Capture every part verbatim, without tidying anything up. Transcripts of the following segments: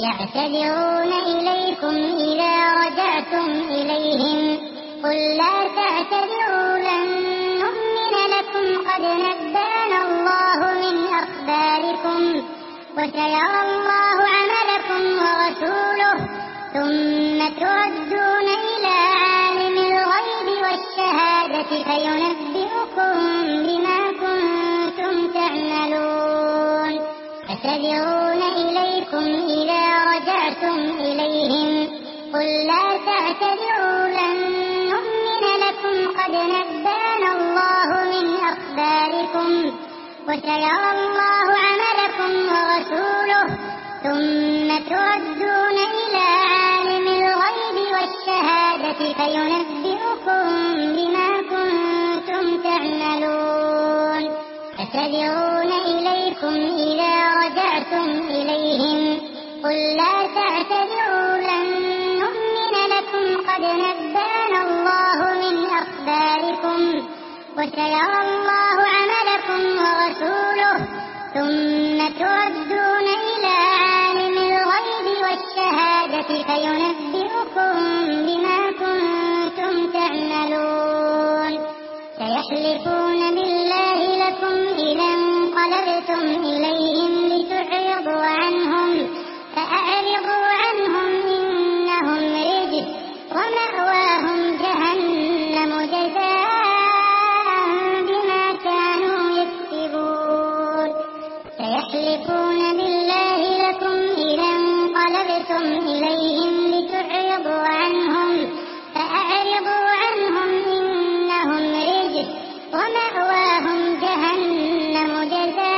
يعتذرون إليكم إذا رجعتم إليهم قل لا تعتذروا لن نؤمن لكم قد نبأنا الله من أخباركم وسيرى الله عملكم ورسوله ثم تردون إلى عالم الغيب والشهادة فينبئكم بما كنتم تعملون. يعتذرون إليكم إذا رجعتم إليهم قل لا تعتذروا لن نؤمن لكم قد نبأنا الله من أخباركم وسيرى الله عملكم ورسوله ثم تردون إلى عالم الغيب والشهادة فينبئكم بما كنتم تعملون. يعتذرون إليكم إذا رجعتم إليهم قل لا تعتذروا لن نؤمن لكم قد نبأنا الله من أخباركم وسيرى الله عملكم ورسوله ثم تردون إلى عالم الغيب والشهادة فينبئكم بما كنتم تعملون. سيحلفون بالله لكم إذا انقلبتم إليهم لتعرضوا عنهم فأعرضوا عنهم إنهم رجس ومأواهم جهنم جزاء بما كانوا يكسبون. سيحلفون بالله لكم إذا انقلبتم إليهم لتعرضوا عنهم فأعرضوا عنهم إنهم رجس ومأواهم جهنم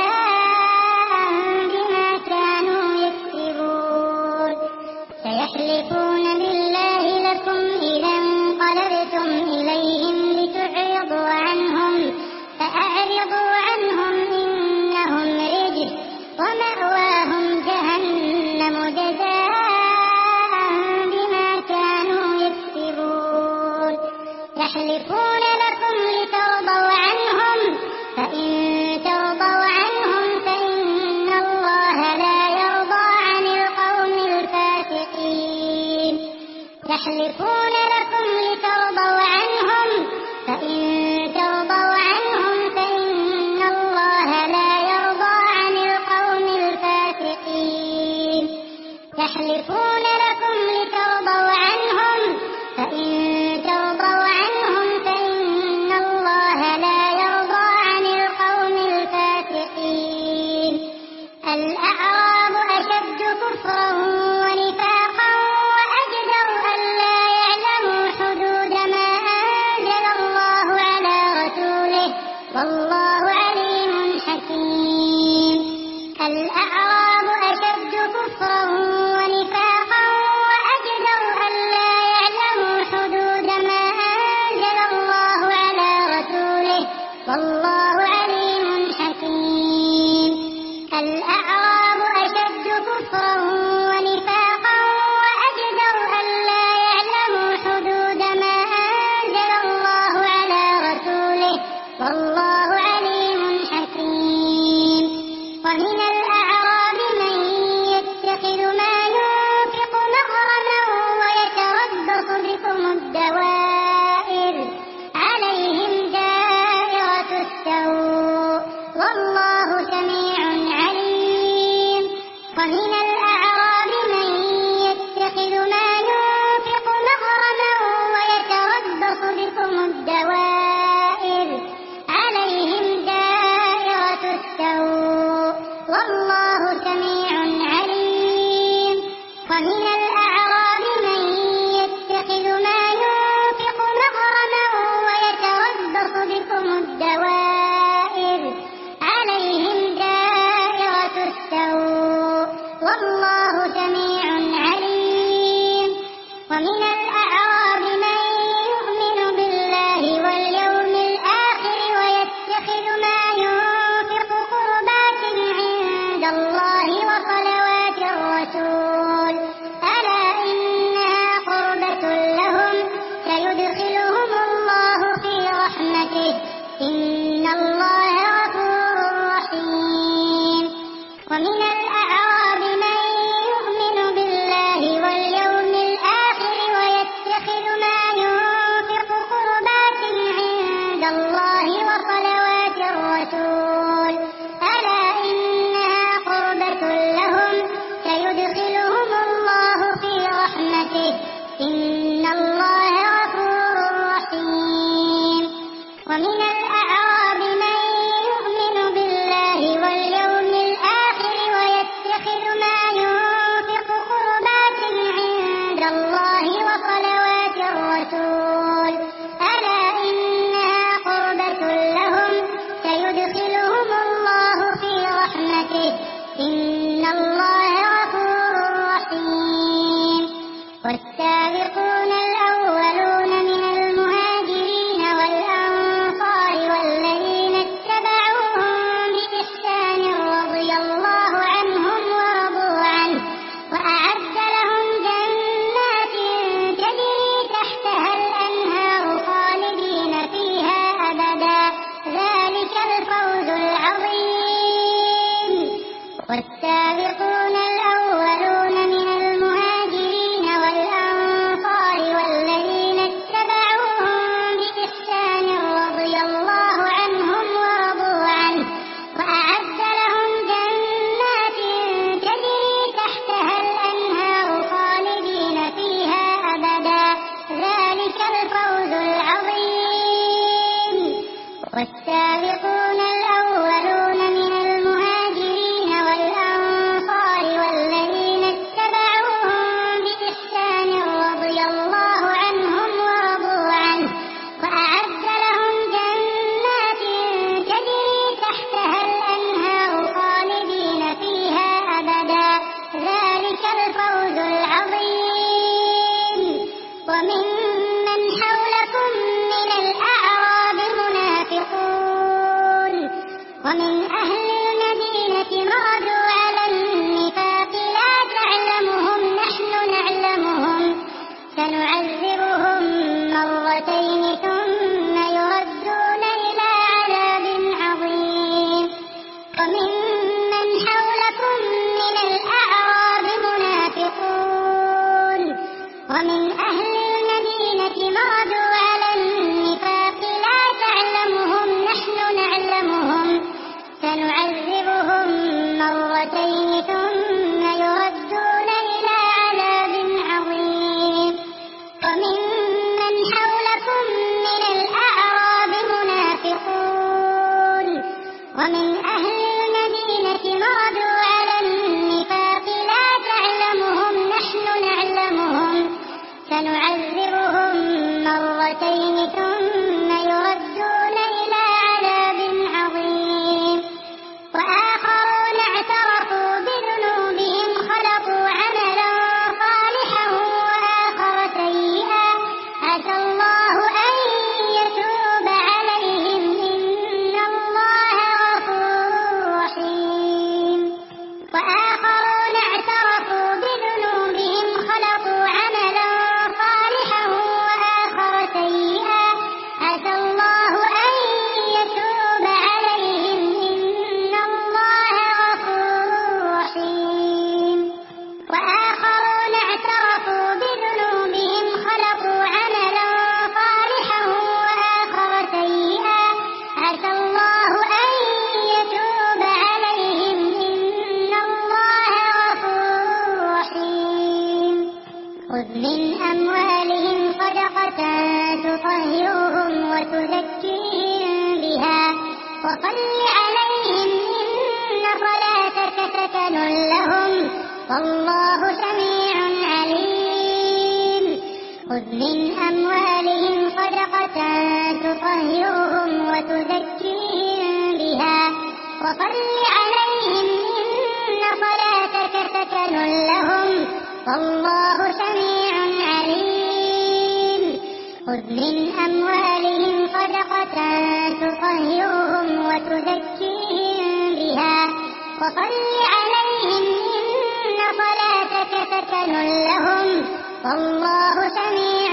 جزاء بما كانوا يكسبون. سيحلفون بالله لكم إذا انقلبتم إليهم لتعرضوا عنهم فأعرضوا عنهم إنهم رجس ومأواهم جهنم جزاء بما كانوا يكسبون. يحلفون لكم لترضوا عنهم فإن ترضوا عنهم فإن الله لا يرضى عن القوم الفاسقين. يحلفون لكم لترضوا عنهم فإن ترضوا عنهم فإن الله لا يرضى عن القوم الفاسقين. يحلفون لكم لترضوا عنهم فإن ترضوا عنهم فإن الله لا يرضى عن القوم الفاسقين. الأعراب أشد كفرا ونفاقا وأجدر ألا يعلموا حدود ما أنزل الله على رسوله والله عليم حكيم. الأعراب أشد كفرا ونفاقا وأجدر ألا يعلموا حدود ما أنزل الله على رسوله والله عليم حكيم. الأعراب أشد كفرا ونفاقا وأجدر ألا يعلموا حدود ما أنزل الله على رسوله والله عليم حكيم. ومن الأعراب من يتخذ ما ينفق مغرما ويتربص بكم الدوائر عليهم دائرة السوء والله سميع عليم. ومن الأعراب من يتخذ ما ينفق مغرما ويتربص بكم الدوائر عليهم دائرة السوء والله سميع عليم. ومن الأعراب من يتخذ ما ينفق مغرما ويتربص بكم الدوائر عليهم دائرة السوء والله سميع عليم. ومن الأعراب من يؤمن بالله واليوم الآخر ويتخذ ما ينفق قربات عند الله وصلوات الرسول ألا إنها قربة لهم سيدخلهم الله في رحمته إن الله غفور رحيم. ومن الأعراب من يؤمن بالله الله غفور رحيم والسابقون الأولون من المهاجرين والأنصار والذين اتبعوهم بإحسان رضي الله عنهم ورضوا عنه وأعد لهم جنات تجري تحتها الأنهار خالدين فيها أبدا ذلك الفوز العظيم والسابقون الأولون من المهاجرين والأنصار والذين اتبعوهم بإحسان رضي الله عنهم ورضوا عنه وأعد لهم جنات تجري تحتها الأنهار خالدين فيها أبدا ذلك الفوز العظيم والسابقون الأولون من المهاجرين والأنصار والذين اتبعوهم بإحسان رضي الله عنهم ورضوا عنه وأعد لهم جنات تجري تحتها الأنهار خالدين فيها أبدا ذلك الفوز العظيم وممن حولكم من الأعراب منافقون ومن أهل المدينة مردوا على النفاق لا تعلمهم نحن نعلمهم سنعذبهم مرتين ثم يردون إلى عذاب عظيم وممن حولكم من الأعراب منافقون ومن أهل المدينة مردوا على النفاق لا تعلمهم نحن نعلمهم سنعذبهم مرتين ثم يردون إلى عذاب عظيم وممن حولكم من الأعراب منافقون ومن أهل المدينة مردوا على النفاق لا تعلمهم نحن نعلمهم سنعذبهم مرتين ثم يردون إلى عذاب عظيم وآخرون اعترفوا بذنوبهم خلقوا عملا صالحا وآخر سيئا عسى الله أن يتوب عليهم إن الله غفور رحيم وآخرون اعترفوا بذنوبهم خلقوا عملا صالحا وآخر سيئا عسى الله أن يتوب عليهم إن الله غفور رحيم وآخرون اعترفوا بذنوبهم خلقوا عملا صالحا وآخر سيئا عسى الله أن يتوب عليهم إن الله غفور رحيم خذ من أموالهم صدقة تطهرهم وتزكيهم بها وصل عليهم إن صلاتك سكن لهم والله سميع عليم خذ من أموالهم صدقة تطهرهم وتزكيهم بها وصل عليهم إن صلاتك سكن لهم والله سميع عليم خذ من أموالهم صدقة تطهرهم وتزكيهم بها وصل عليهم إن صلاتك سكن لهم والله سميع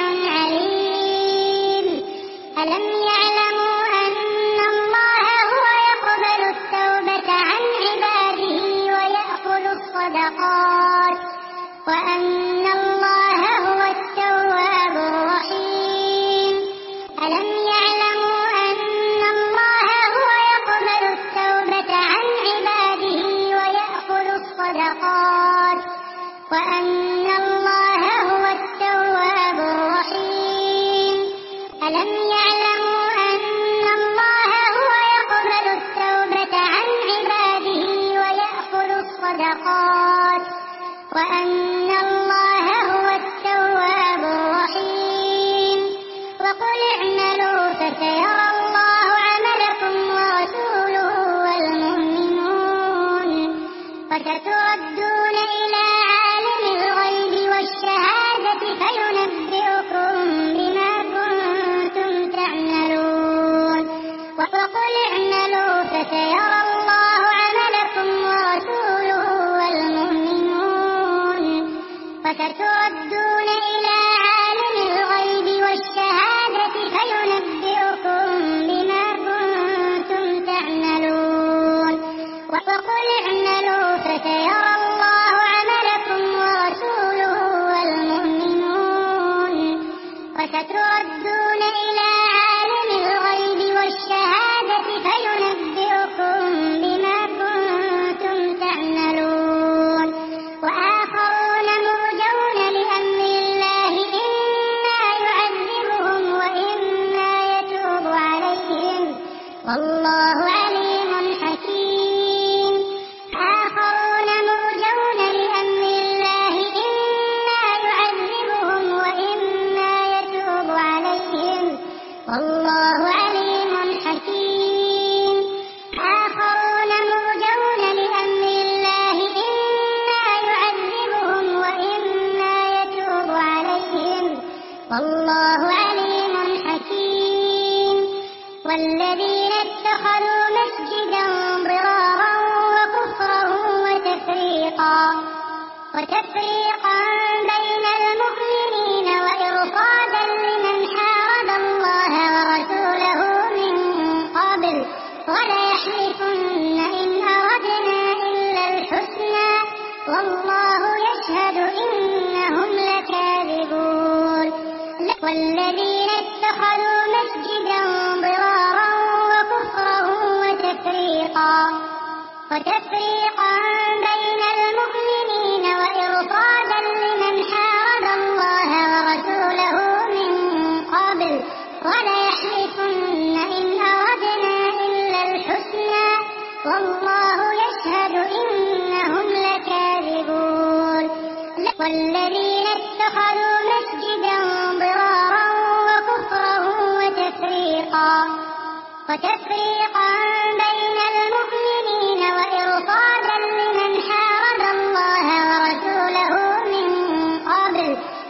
عليم ألم يعلموا أن الله هو يقبل التوبة عن عباده ويأخذ الصدقات وأن الله هو التواب الرحيم ألم يعلموا أن الله هو يقبل التوبة عن عباده ويأخذ الصدقات وأن الله هو التواب الرحيم ألم يعلموا أن الله هو يقبل التوبة عن عباده ويأخذ الصدقات وأن الله هو التواب الرحيم وقل اعملوا فسيرى الله عملكم ورسوله والمؤمنون وستردون إلى عالم الغيب والشهادة فينبئكم بما كنتم تعملون وقل اعملوا فسيرى الله عملكم ورسوله والمؤمنون وستردون إلى عالم الغيب والشهادة فينبئكم بما كنتم تعملون وقل اعملوا فسيرى الله عملكم ورسوله والمؤمنون وستردون إلى عالم الغيب والشهادة فينبئكم بما كنتم تعملون وآخرون مرجون لأمر الله إما يعذبهم وإما يتوب عليهم والله عليم حكيم آخرون مرجون لأمر الله إما يعذبهم وإما يتوب عليهم والله عليم حكيم آخرون مرجون لأمر الله إما يعذبهم وإما يتوب عليهم والله عليم حكيم والذين اتخذوا مسجدا ضرارا وكفرا وتفريقا وتفريقا بين المؤمنين وإرصادا لمن حارب الله ورسوله من قبل وليحلفن إن أردنا إلا الحسنى والله يشهد إنهم لكاذبون والذين اتخذوا مسجدا ضرارا وكفرا وتفريقا وتفريقا بين المؤمنين وإرصادا لمن حارب الله ورسوله من قبل وليحلفن إن أردنا إلا الحسنى والله يشهد إنهم لكاذبون والذين اتخذوا مسجدا ضرارا وكفرا وتفريقا وتفريقا بين المؤمنين وإرصادا لمن حارب الله ورسوله من قبل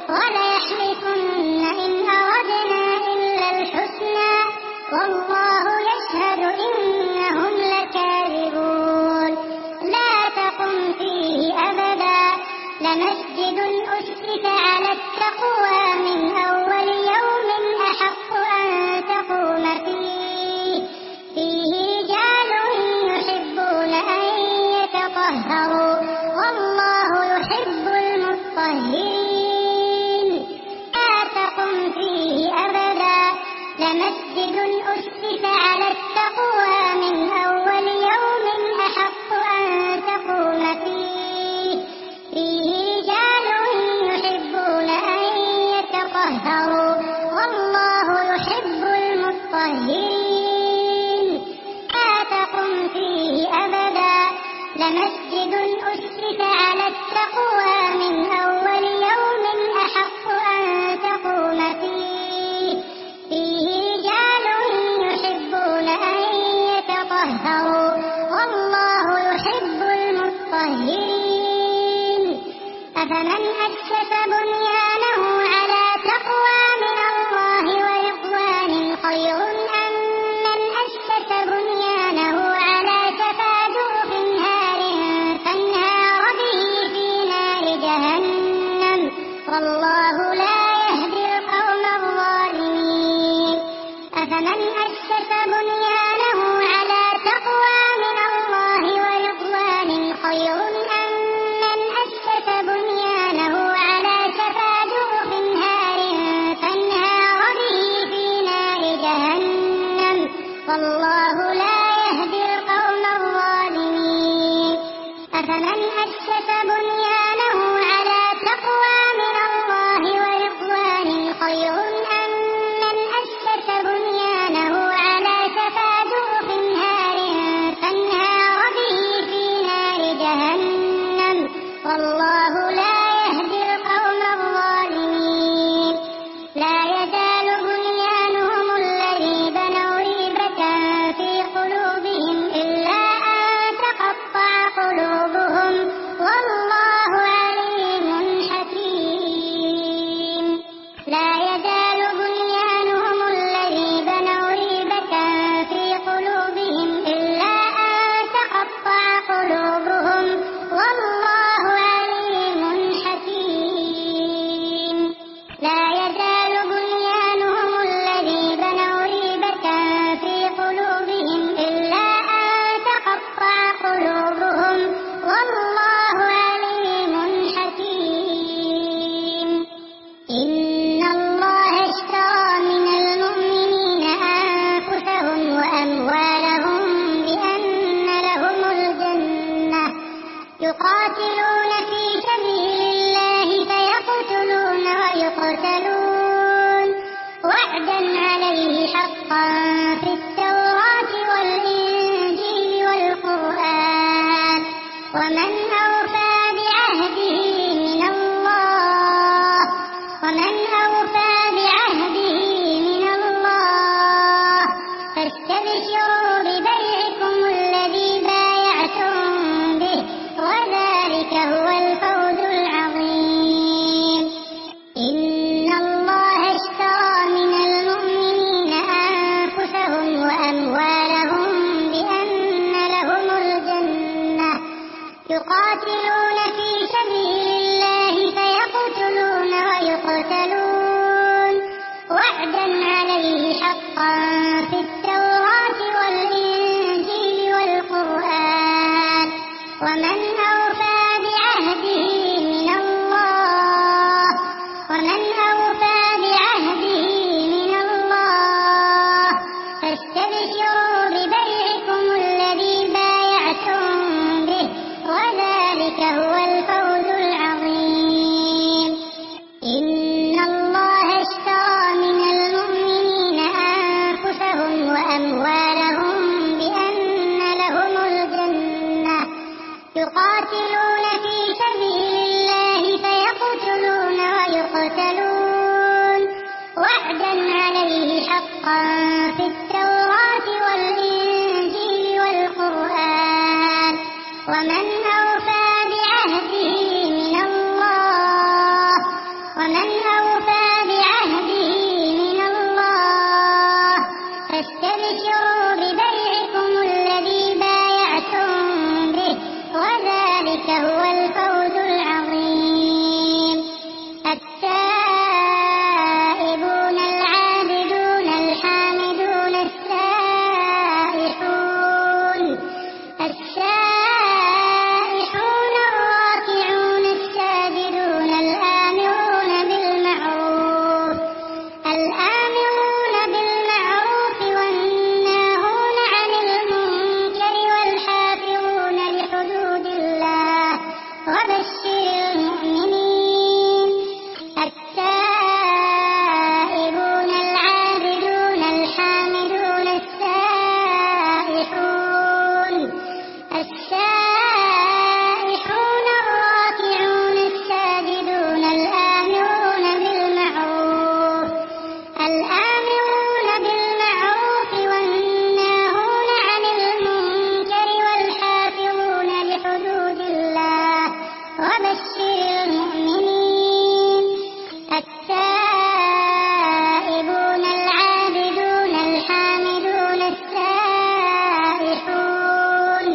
وليحلفن إن أردنا إلا الحسنى والله يشهد إنهم لكاذبون لا تقم فيه أبدا لمسجد أسس على التقوى من أول يوم أحق أن تقوم فيه فيه رجال يحبون أن يتطهروا والله يحب المطهرين لا تقم فيه أبدا لمسجد أسس على التقوى من أول يوم أحق أن تقوم فيه فيه رجال يحبون أن يتطهروا والله يحب المطهرين لا تقم فيه أبدا لمسجد أسس على التقوى من أول يوم أحق أن تقوم فيه فيه رجال يحبون أن يتطهروا والله يحب المطهرين أفمن أسس بنيانه على تقوى من الله ورضوان خير أم من أسس بنيانه على شفا جرف هار فانهار به في نار جهنم والله لا يهدي القوم الظالمين أفمن أسس بنيانه على تقوى من الله ورضوان خير أم من أسس بنيانه على شفا جرف هار فانهار به في نار جهنم والله لا يهدي القوم الظالمين أفمن أسس بنيانه على تقوى من الله ورضوان خير أم من أسس بنيانه على شفا جرف هار فانهار به في نار جهنم والله لا يهدي القوم الظالمين لا يزال بنيانهم الذي بنوا ريبة في قلوبهم إلا أن تقطع قلوبهم يقاتلون في سبيل الله فيقتلون ويقتلون وعدا عليه حقا في التوراة والإنجيل والقرآن ومن أوفى بعهده من الله ومن أوفى بعهده من الله فاستبشروا ببيعكم الذي بايعتم به وذلك هو الفوز العظيم. إن الله اشترى من المؤمنين أنفسهم وأموالهم بأن لهم الجنة يقاتلون في سبيل الله فيقتلون ويقتلون وعدا عليه حقا في التوراة والإنجيل والقرآن ومن أوفى بعهده من الله ومن أوفى بعهده من الله فاستبشروا ببيعكم الذي بايعتم به وذلك هو الفوز العظيم. إن الله اشترى من المؤمنين أنفسهم وأموالهم بأن لهم الجنة يقاتلون في سبيل الله فيقتلون ويقتلون وعدا عليه حقا في التوراة والإنجيل والقرآن ومن أوفى بعهده من الله ومن أوفى بعهده من الله فاستبشروا ببيعكم الذي بايعتم به وذلك هو الفوز العظيم. التائبون العابدون الحامدون السائحون السائحون الراكعون الساجدون الآمرون بالمعروف الآمرون بالمعروف والناهون عن المنكر والحافظون لحدود الله وبشر المؤمنين. التائبون العابدون الحامدون السائحون السائحون الراكعون الساجدون الآمرون بالمعروف الآمرون بالمعروف والناهون عن المنكر والحافظون لحدود الله وبشر المؤمنين. التائبون العابدون الحامدون السائحون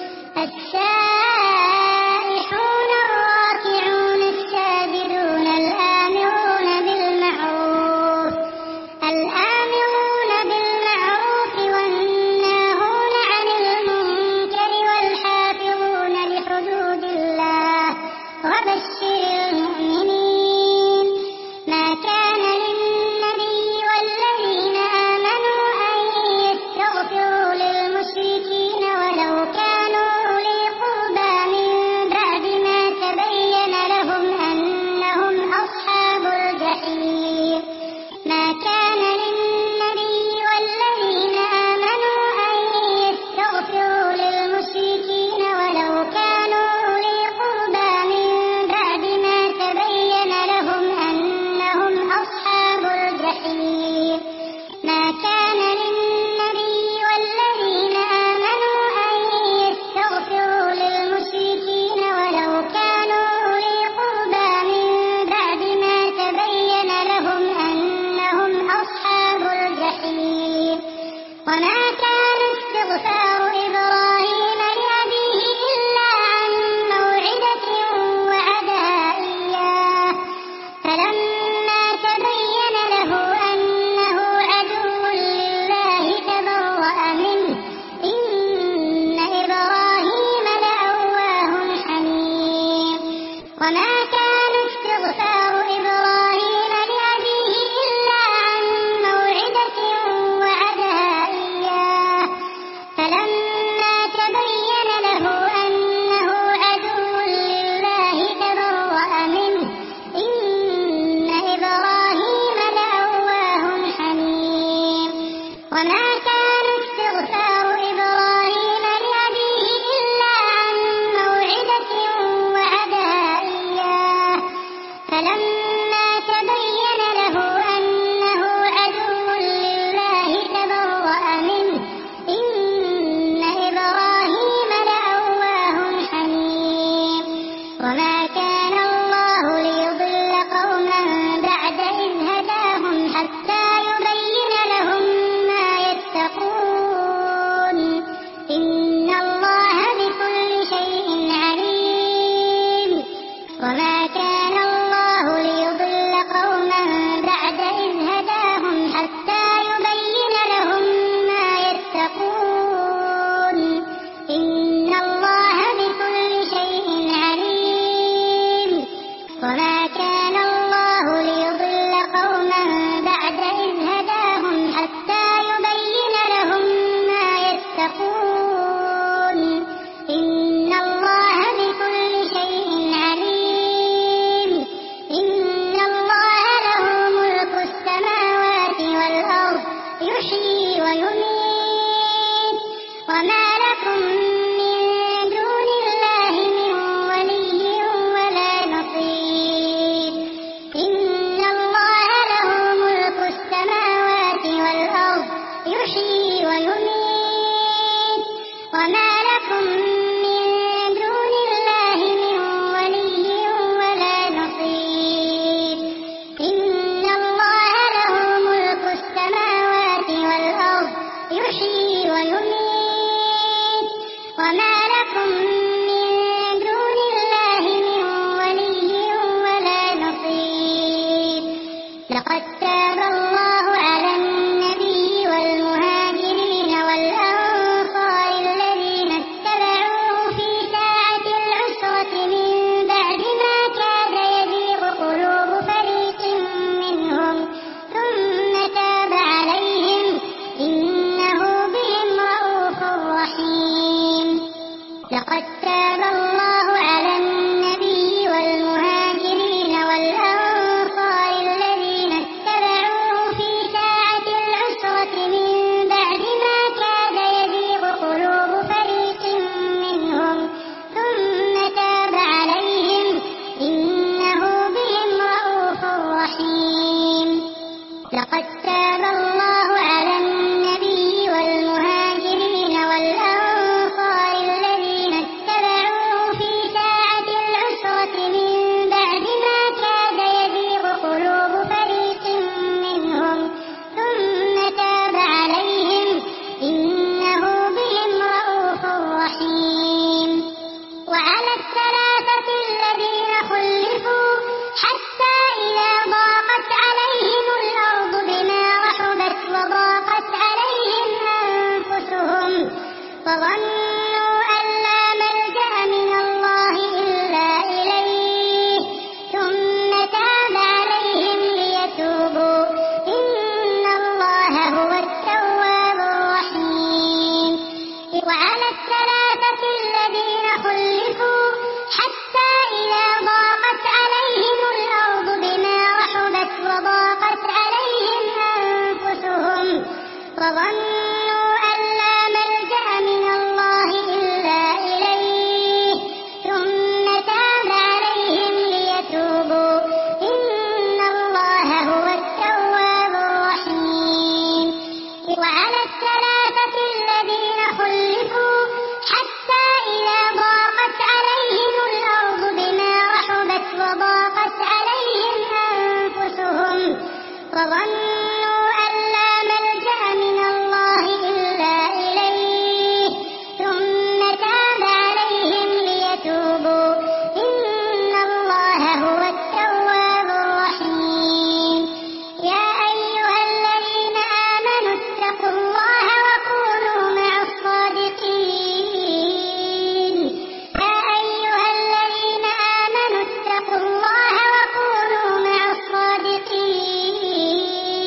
السائحون الراكعون الساجدون الآمرون بالمعروف الآمرون بالمعروف والناهون عن المنكر والحافظون لحدود الله وبشر المؤمنين. ما كان للنبي والذين آمنوا أن يستغفروا للمشركين ولو كانوا أولي قربى من بعد ما تبين لهم أنهم أصحاب الجحيم. ما كان للنبي والذين آمنوا أن يستغفروا للمشركين ولو كانوا أولي قربى من بعد ما تبين لهم أنهم أصحاب الجحيم. ما كان للنبي والذين آمنوا أن يستغفروا للمشركين ولو كانوا أولي قربى من بعد ما تبين لهم أنهم أصحاب الجحيم. وما كان استغفار إبراهيم لأبيه إلا عن موعدة وعدها إياه فلما تبين له أنه عدو لله تبرأ منه إن إبراهيم لأواه حليم. وما كان استغفار إبراهيم لأبيه إلا عن موعدة وعدها إياه فلما تبين له أنه عدو وما كان الله ليضل قوما بعد إذ هداهم حتى يبين لهم ما يتقون إن الله بكل شيء عليم وما كان الله ليضل قوما بعد إذ هداهم حتى يبين لهم ما يتقون إن الله بكل شيء عليم إن الله له ملك السماوات والأرض يحيي ويميت وما لكم من دون الله من ولي ولا نصير إن الله له ملك السماوات والأرض يحيي ويميت وما لكم من دون الله من ولي ولا نصير إن الله له ملك السماوات والأرض يحيي ويميت وما لكم من دون الله من ولي ولا نصير لقد تاب الله على النبي والمهاجرين والأنصار الذين اتبعوه في ساعة العسرة من بعد ما كاد يزيغ قلوب فريق منهم ثم تاب عليهم إنه بهم رءوف رحيم لقد تاب الله على النبي والمهاجرين والأنصار الذين اتبعوه في ساعة العسرة من بعد ما كاد يزيغ قلوب فريق منهم ثم تاب عليهم إنه بهم رءوف رحيم لقد تاب الله على النبي والمهاجرين والأنصار الذين اتبعوه في ساعة العسرة من بعد ما كاد يزيغ قلوب فريق منهم ثم تاب عليهم إنه بهم رءوف رحيم وعلى الثلاثة الذين خلفوا حتى إذا ضاقت عليهم الأرض بما رحبت وضاقت عليهم أنفسهم وظنوا أن لا ملجأ من الله إلا إليه ثم تاب عليهم ليتوبوا إن الله هو التواب الرحيم وعلى الثلاثة الذين خلفوا حتى إذا ضاقت عليهم الأرض بما رحبت وضاقت عليهم أنفسهم وظنوا أن لا ملجأ من الله إلا إليه ثم تاب عليهم ليتوبوا إن الله هو التواب الرحيم وعلى الثلاثة الذين خلفوا حتى إذا ضاقت عليهم الأرض بما رحبت وضاقت عليهم أنفسهم وظنوا أن لا ملجأ من الله إلا إليه ثم تاب عليهم ليتوبوا إن الله هو التواب الرحيم يا أيها الذين آمنوا اتقوا الله وكونوا مع الصادقين يا أيها الذين آمنوا اتقوا الله وكونوا مع الصادقين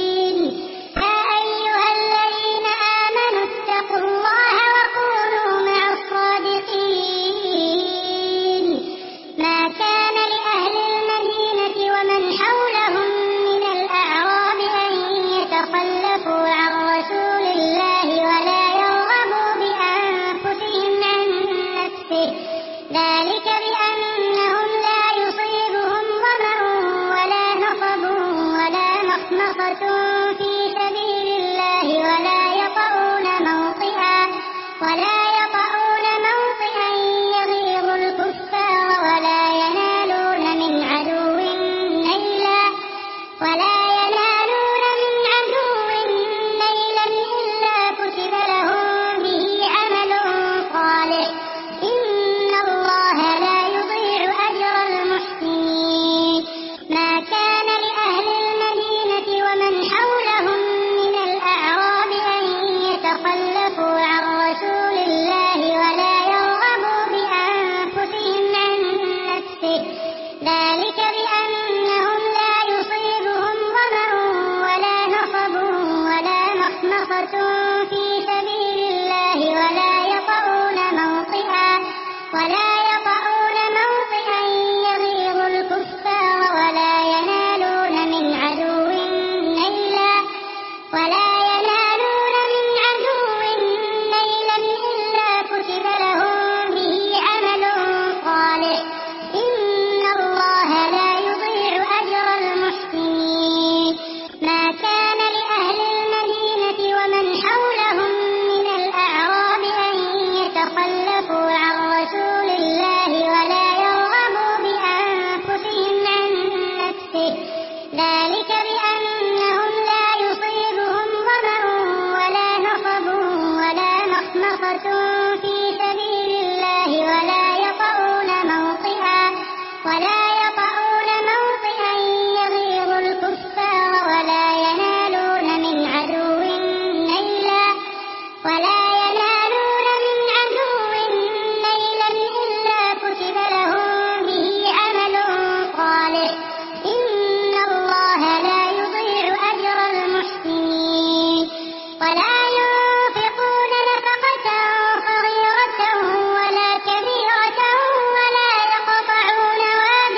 ذلك بأنهم لا يصيبهم ظمأ ولا نصب ولا مخمصة في سبيل الله ولا يطؤون موطئا ولا يطؤون موطئا يغيظ الكفار ولا ينالون من عدو نيلا ولا ينالون من عدو نيلا إلا كتب لهم به عمل صالح إن الله لا يضيع أجر المحسنين ما كان لأهل المدينة ومن حولهم من الأعراب أن يتخلفوا عن رسول الله ولا يرغبوا بأنفسهم عن نفسه ذلك بأنهم لا يصيبهم ظمأ ولا نصب ولا مخمصة في سبيل الله ولا يطؤون موطئا ولا يطؤون موطئا يغيظ الكفار ولا ينالون من عدو نيلا ولا ينالون من عدو نيلا إلا كتب لهم به عمل صالح إن الله لا يضيع أجر المحسنين ولا ينفقون نفقة صغيرة ولا كبيرة ولا يقطعون واديا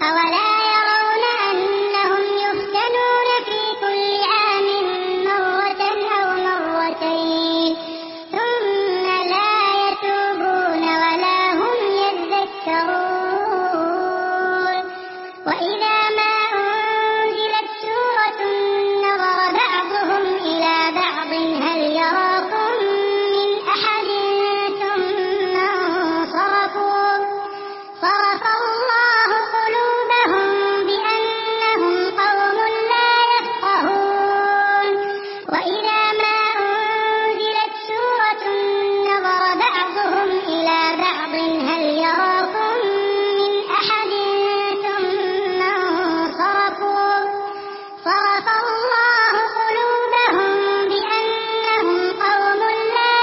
أولا يرون أنهم يفتنون في كل عام مرة أو مرتين ثم لا يتوبون ولا هم يذكرون وإذا ما أنزلت سورة نظر بعضهم إلى بعض هل يراكم من أحد ثم انصرفوا صرف الله قلوبهم بأنهم قوم لا يفقهون وإذا ما أنزلت سورة نظر بعضهم إلى بعض هل يراكم من أحد ثم انصرفوا صرف الله قلوبهم بأنهم قوم لا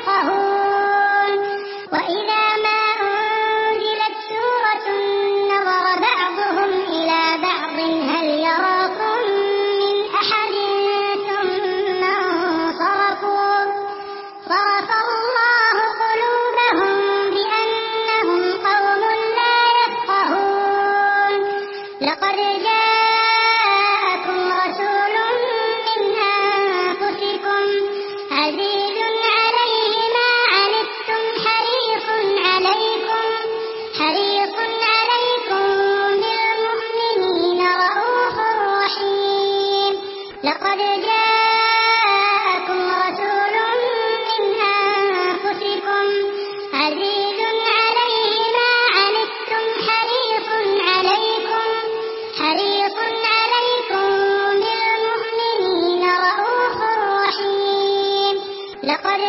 يفقهون وإذا ما أنزلت سورة نظر بعضهم إلى بعض هل يراكم من أحد ثم انصرفوا صرف الله قلوبهم بأنهم قوم لا يفقهون لقد جاءكم رسول من أنفسكم عزيز عليه ما عنتم حريص عليكم حريص عليكم بالمؤمنين رءوف رحيم لقد جاءكم رسول من أنفسكم عزيز عليه ما عنتم حريص عليكم حريص عليكم بالمؤمنين رءوف رحيم لقد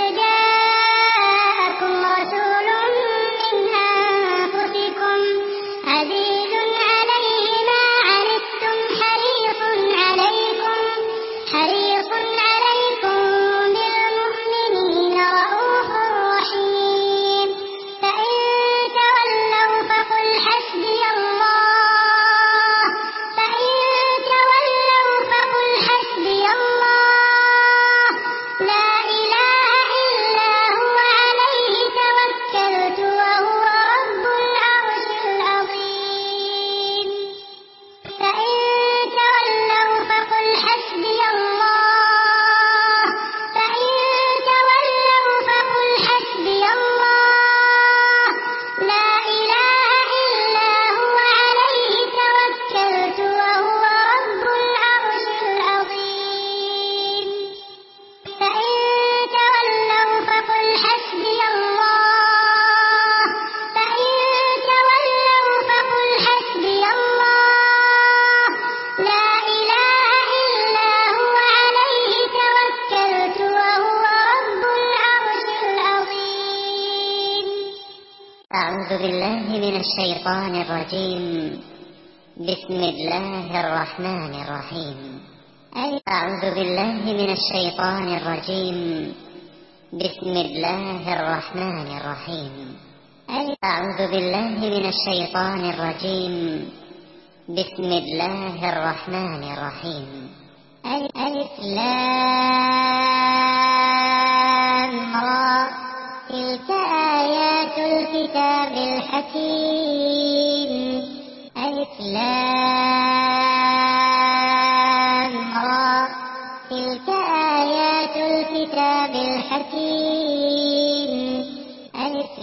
جاءكم رسول من أنفسكم عزيز عليه ما عنتم حريص عليكم حريص عليكم بالمؤمنين رءوف رحيم فإن تولوا فقل حسبي الله فإن تولوا فقل حسبي الله لا إله إلا هو عليه توكلت وهو رب العرش العظيم فإن تولوا فقل حسبي الله فإن تولوا فقل حسبي الله لا إله إلا هو عليه توكلت وهو رب العرش العظيم فإن تولوا فقل حسبي الله فإن تولوا فقل حسبي الله لا إله إلا هو عليه توكلت وهو رب العرش العظيم أعوذ بالله من الشيطان الرجيم بسم الله الرحمن الرحيم أعوذ بالله من الشيطان الرجيم بسم الله الرحمن الرحيم أعوذ بالله من الشيطان الرجيم بسم الله الرحمن الرحيم ألف لام را تلك آيات الكتاب الحكيم ألف لام را تلك آيات الكتاب الحكيم ألف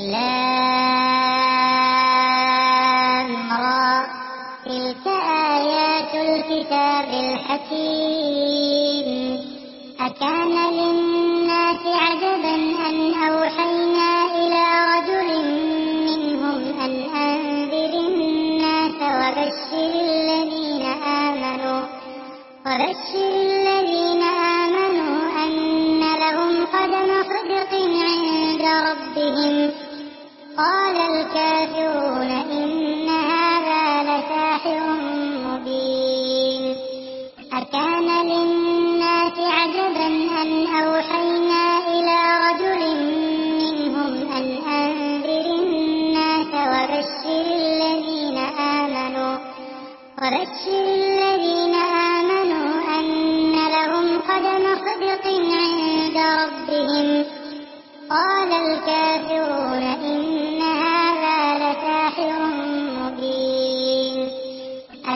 لام را تلك آيات الكتاب الحكيم أكان للناس عجبا أن أوحينا إلى رجل منهم أن أنذر الناس وبشر الذين آمنوا وبشر الذين آمنوا أن لهم قدم صدق عند ربهم قال الكافرون إن هذا لساحر مبين أكان للناس عجبا أن أوحينا إلى رجل منهم أن أنذر الناس وبشر الذين آمنوا وبشر الذين آمنوا أن لهم قدم صدق عند ربهم قال الكافرون إن هذا لساحر مبين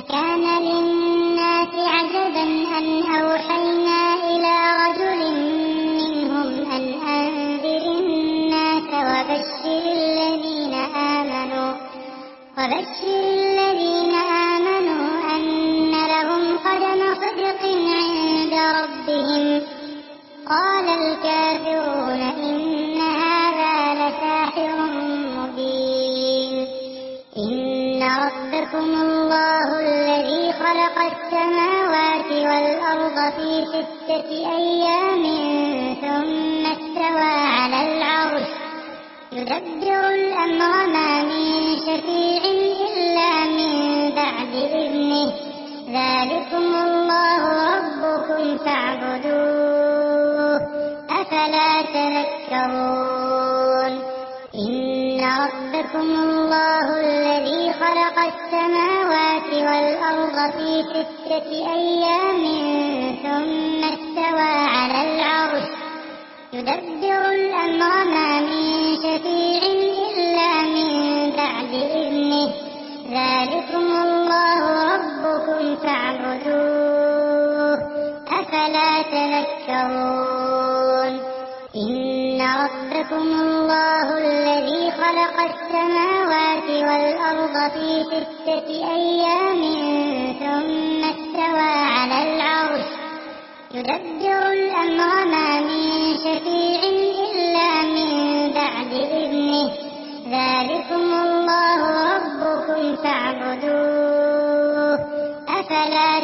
أكان للناس عجبا أن أوحينا إلى رجل منهم أن أنذر الناس وبشر الذين آمنوا وبشر الذين آمنوا أن لهم قدم صدق عند ربهم. قال الكافرون إن هذا لساحر مبين. إن ربكم الله الذي خلق السماوات والأرض في ستة أيام ثم استوى على العرش يدبر الأمر ما من شفيع إلا من بعد إذنه ذلكم الله ربكم فاعبدوه أفلا تذكرون. إن ربكم الله الذي خلق السماوات والأرض في ستة أيام ثم استوى على العرش يدبر الأمر ما من شفيع إلا من بعد إذنه ذلكم الله ربكم فاعبدوه أفلا تذكرون. إن ربكم الله الذي خلق السماوات والأرض في ستة أيام ثم استوى على العرش يدبر الأمر ما من شفيع إلا من بعد إذنه ذلكم الله ربكم فاعبدوه أفلا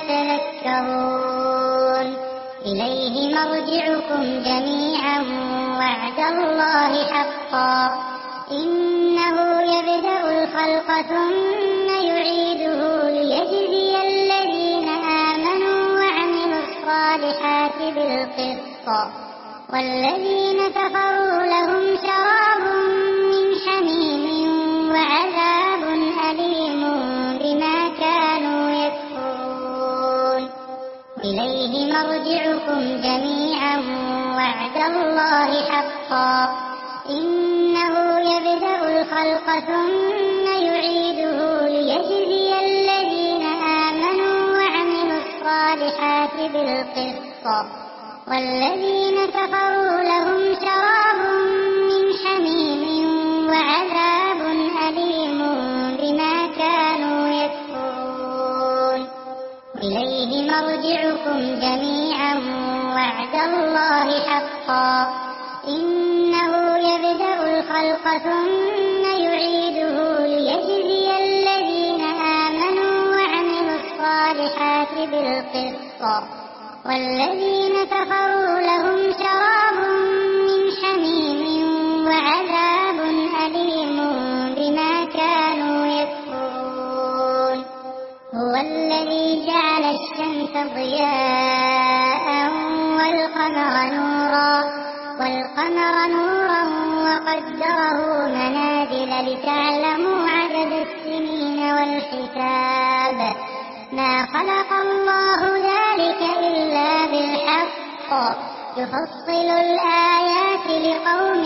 تذكرون. إليه مرجعكم جميعا وعد الله حقا إنه يبدأ الخلق ثم يعيده ليجزي الذين آمنوا وعملوا الصالحات بالقسط والذين كفروا لهم شراب من حميم وعذاب أليم بما كانوا يكفرون. إليه مرجعكم جميعا وعد الله حقا إنه يبدأ الخلق ثم يعيده ليجزي الذين آمنوا وعملوا الصالحات بالقسط والذين كفروا لهم شراب من حميم وعذاب أليم بما كانوا يكفرون. إليه مرجعكم جميعا وعد الله حقا إنه يبدأ الخلق ثم يعيده ليجزي الذين آمنوا وعملوا الصالحات بالقسط والذين كفروا لهم شراب من حميم وعذاب أليم بما كانوا يكفرون. هو الذي جعل الشمس ضياء والقمر نورا والقمر نورا وقدره منازل لتعلموا عدد السنين والحساب ما خلق الله ذلك إلا بالحق يفصل الآيات لقوم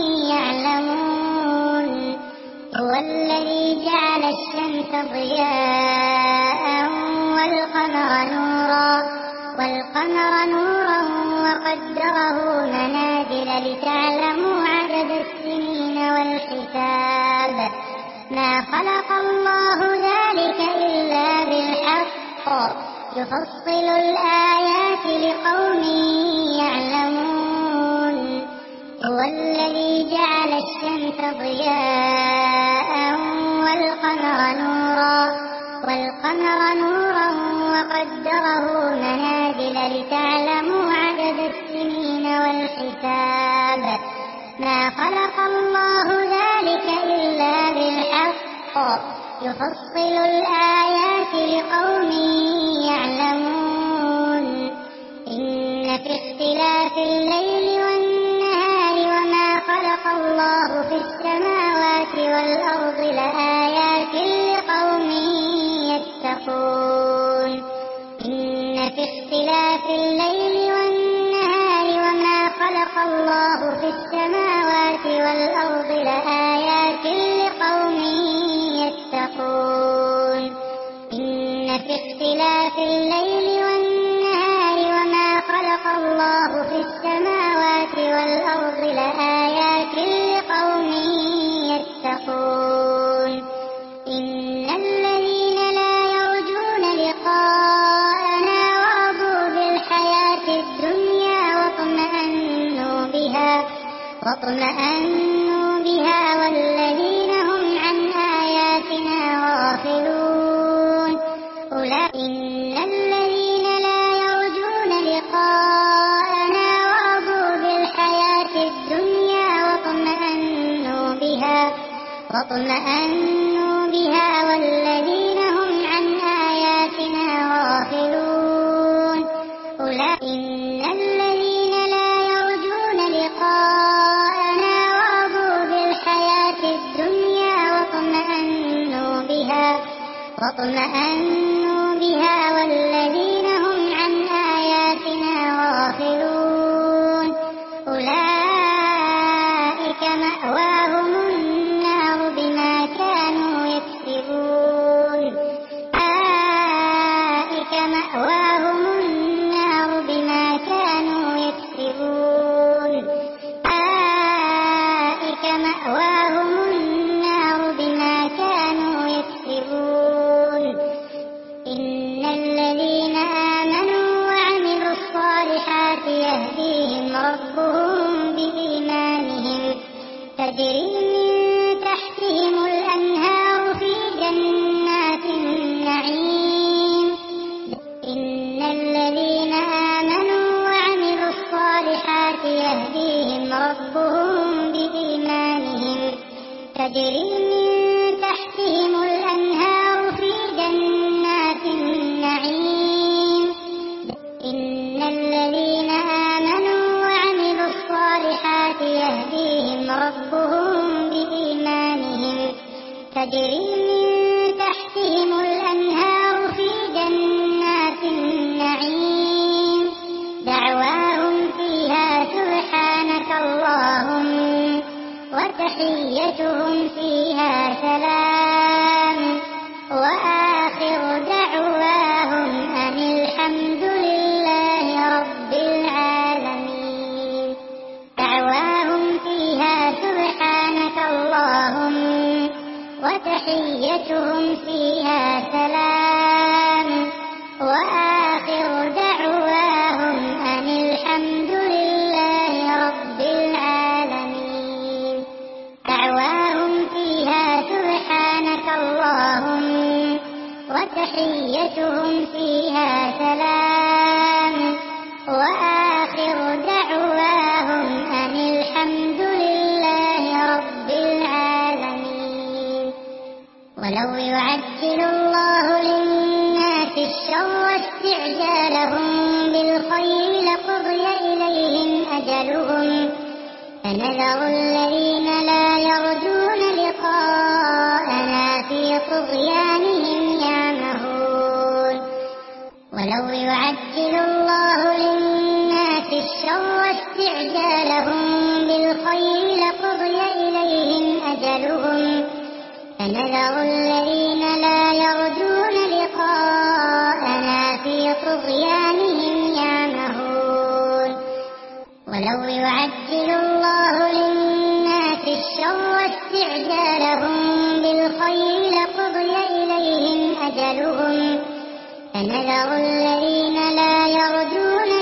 يعلمون. هو الذي جعل الشمس ضياء والقمر نورا والقمر نورا وقدره منازل لتعلموا عدد السنين والحساب ما خلق الله ذلك إلا بالحق يفصل الآيات لقوم يعلمون. هو الذي جعل الشمس ضياء والقمر نورا والقمر نورا وقدره منازل لتعلموا عدد السنين والحساب ما خلق الله ذلك إلا بالحق يفصل الآيات لقوم يعلمون. إن في اختلاف الليل والنهار وما خلق الله في السماوات والأرض لآيات لقوم يتقون. إن في اختلاف الليل والنهار وما خلق الله في السماوات والأرض لآيات لقوم يتقون. إن في اختلاف الليل والنهار وما خلق الله في السماوات والأرض لآيات لقوم يتقون إن الذين لا يرجون لقاءنا ورضوا بالحياة الدنيا واطمأنوا بها واطمأنوا بها والذين هم عن آياتنا غافلون أولئك إن الذين لا يرجون لقاءنا ورضوا بالحياة الدنيا واطمأنوا بها واطمأنوا بها والذين هم عن آياتنا غافلون أولئك إن الذين لا يرجون لقاءنا ورضوا بالحياة الدنيا واطمأنوا بها واطمأنوا بها والذين هم عن آياتنا غافلون أولئك مأواهم النار بما كانوا يكسبون أولئك مأواهم النار بما كانوا يكسبون أولئك مأواهم النار بما كانوا يكسبون إن الذين آمنوا وعملوا الصالحات يهديهم ربهم بإيمانهم تجري من تحتهم الأنهار في جنات النعيم إن الذين آمنوا وعملوا الصالحات يهديهم ربهم بإيمانهم تجري من تحتهم الأنهار في جنات النعيم إن الذين آمنوا وعملوا الصالحات يهديهم ربهم بإيمانهم تجري من تحتهم الأنهار في جنات النعيم دعواهم فيها سبحانك اللهم وتحيتهم فيها سلام وآخر دعواهم أن الحمد لله رب العالمين دعواهم فيها سبحانك اللهم وتحيتهم فيها سلام وآخر دعواهم أن الحمد لله رب العالمين دعواهم فيها سبحانك اللهم وتحيتهم فيها سلام وآخر دعواهم أن الحمد لله رب العالمين ولو يعجل الله للناس الشر استعجالهم بالخير لقضي إليهم أجلهم فنذر الذين لا يرجون لقاءنا في طغيانهم يعمهون ولو يعجل الله للناس الشر استعجالهم بالخير لقضي إليهم أجلهم فنذر الذين لا يرجون لقاءنا في طغيانهم يعمهون ولو يعجل الله للناس الشر استعجالهم بالخير لقضي إليهم أجلهم فنذر الذين لا يرجون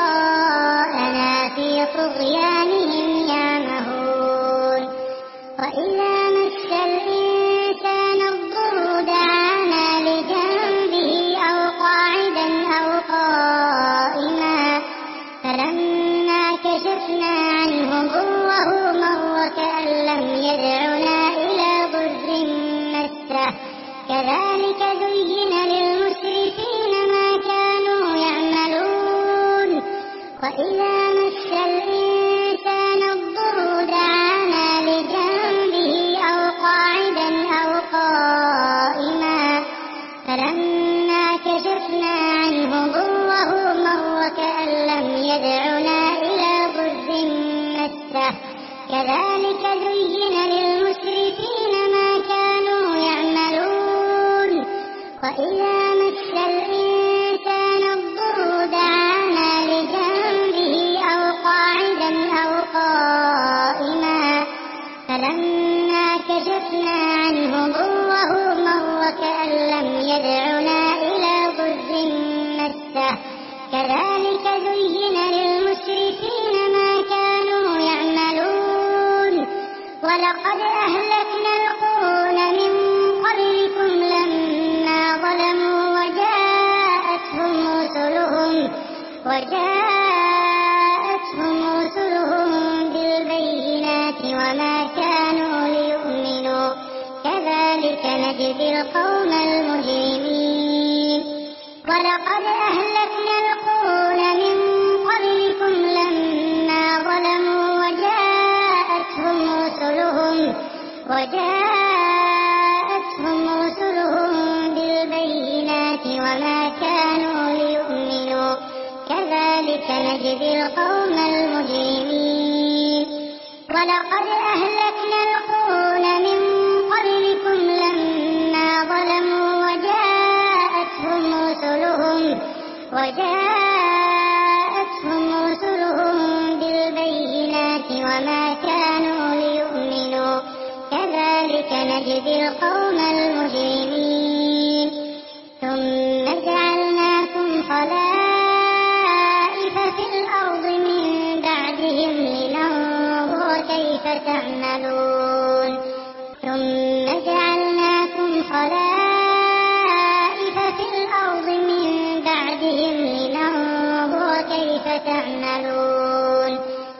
لقاءنا في طغيانهم يعمهون وإذا مس الإنسان الضر دعانا لجنبه أو قاعدا أو قائما فلما كشفنا عنه ضره مر كأن لم يدعنا إلى ضر مسه كذلك زين للمسرفين ما كانوا يعملون وإذا مس الإنسان الضر دعانا لجنبه أو قاعدا أو قائما فلما كشفنا عنه ضره مر كأن لم يدعنا إلى ضر مسه كذلك زين للمسرفين ما كانوا يعملون وإذا مس الإنسان الضر دعانا لجنبه أو قاعدا أو قائما فلما كشفنا عنه ضره مر كأن لم يدعنا إلى ضر مسه كذلك زين للمسرفين ما كانوا يعملون ولقد أهلكنا القرون من قبلكم لما ظلموا وجاءتهم رسلهم وجاءتهم رسلهم بالبينات وما كانوا ليؤمنوا كذلك نجزي القوم المجرمين ولقد أهلكنا القرون من قبلكم لما ظلموا وجاءتهم رسلهم وجاءتهم رسلهم بالبينات وما كانوا ليؤمنوا كذلك نجزي القوم المجرمين ولقد أهلكنا القرون من قبلكم لما ظلموا وجاءتهم رسلهم وجاءتهم رسلهم بالبينات وما كانوا ليؤمنوا كذلك نجزي القوم المجرمين ثم جعلناكم خلائف في الأرض من بعدهم لننظر كيف تعملون ثم جعلناكم خلائف في الأرض من بعدهم لننظر كيف تعملون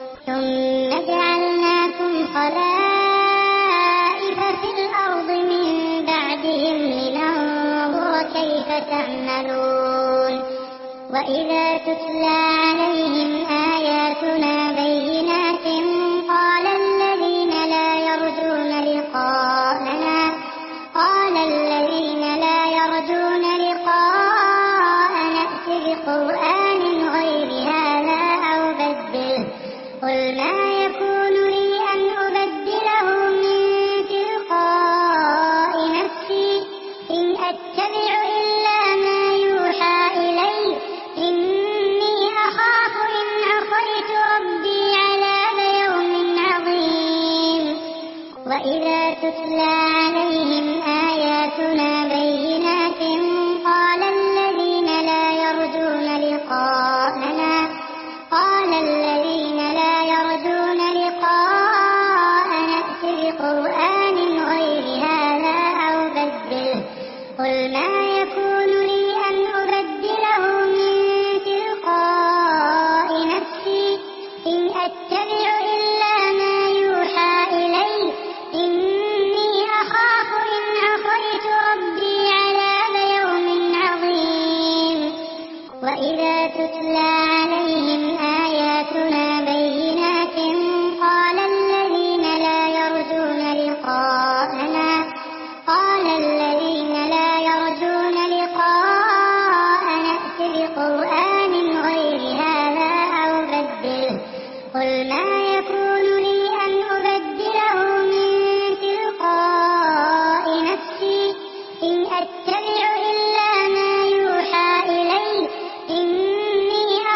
ثم جعلناكم خلائف في الأرض من بعدهم لننظر كيف تعملون وإذا تتلى عليهم آياتنا بينات قال الذين لا يرجون لقاءنا قال الذين لا يرجون لقاءنا ائت بقرآن غير هذا أو بدله قل ما يكون لي أن أبدله من تلقاء نفسي إن أتبع إلا ما يوحى إلي إني أخاف إن عصيت ربي عذاب يوم عظيم وإذا تتلى عليهم آياتنا بينات قال الذين لا يرجون لقاءنا قال الذين لا يرجون لقاءنا ائت بقرآن غير هذا أو بدله قل ما يكون لي أن أبدله من تلقاء نفسي إن أتبع إلا ما يوحى إلي إني أخاف إن عصيت ربي عذاب يوم عظيم وإذا تتلى عليهم آياتنا بينات قال الذين لا يرجون لقاءنا قال الذين لا يرجون لقاءنا ائت بقرآن غير هذا أو بدله قل ما يكون لي أن أبدله من تلقاء نفسي إن أتبع إلا ما يوحى إلي إني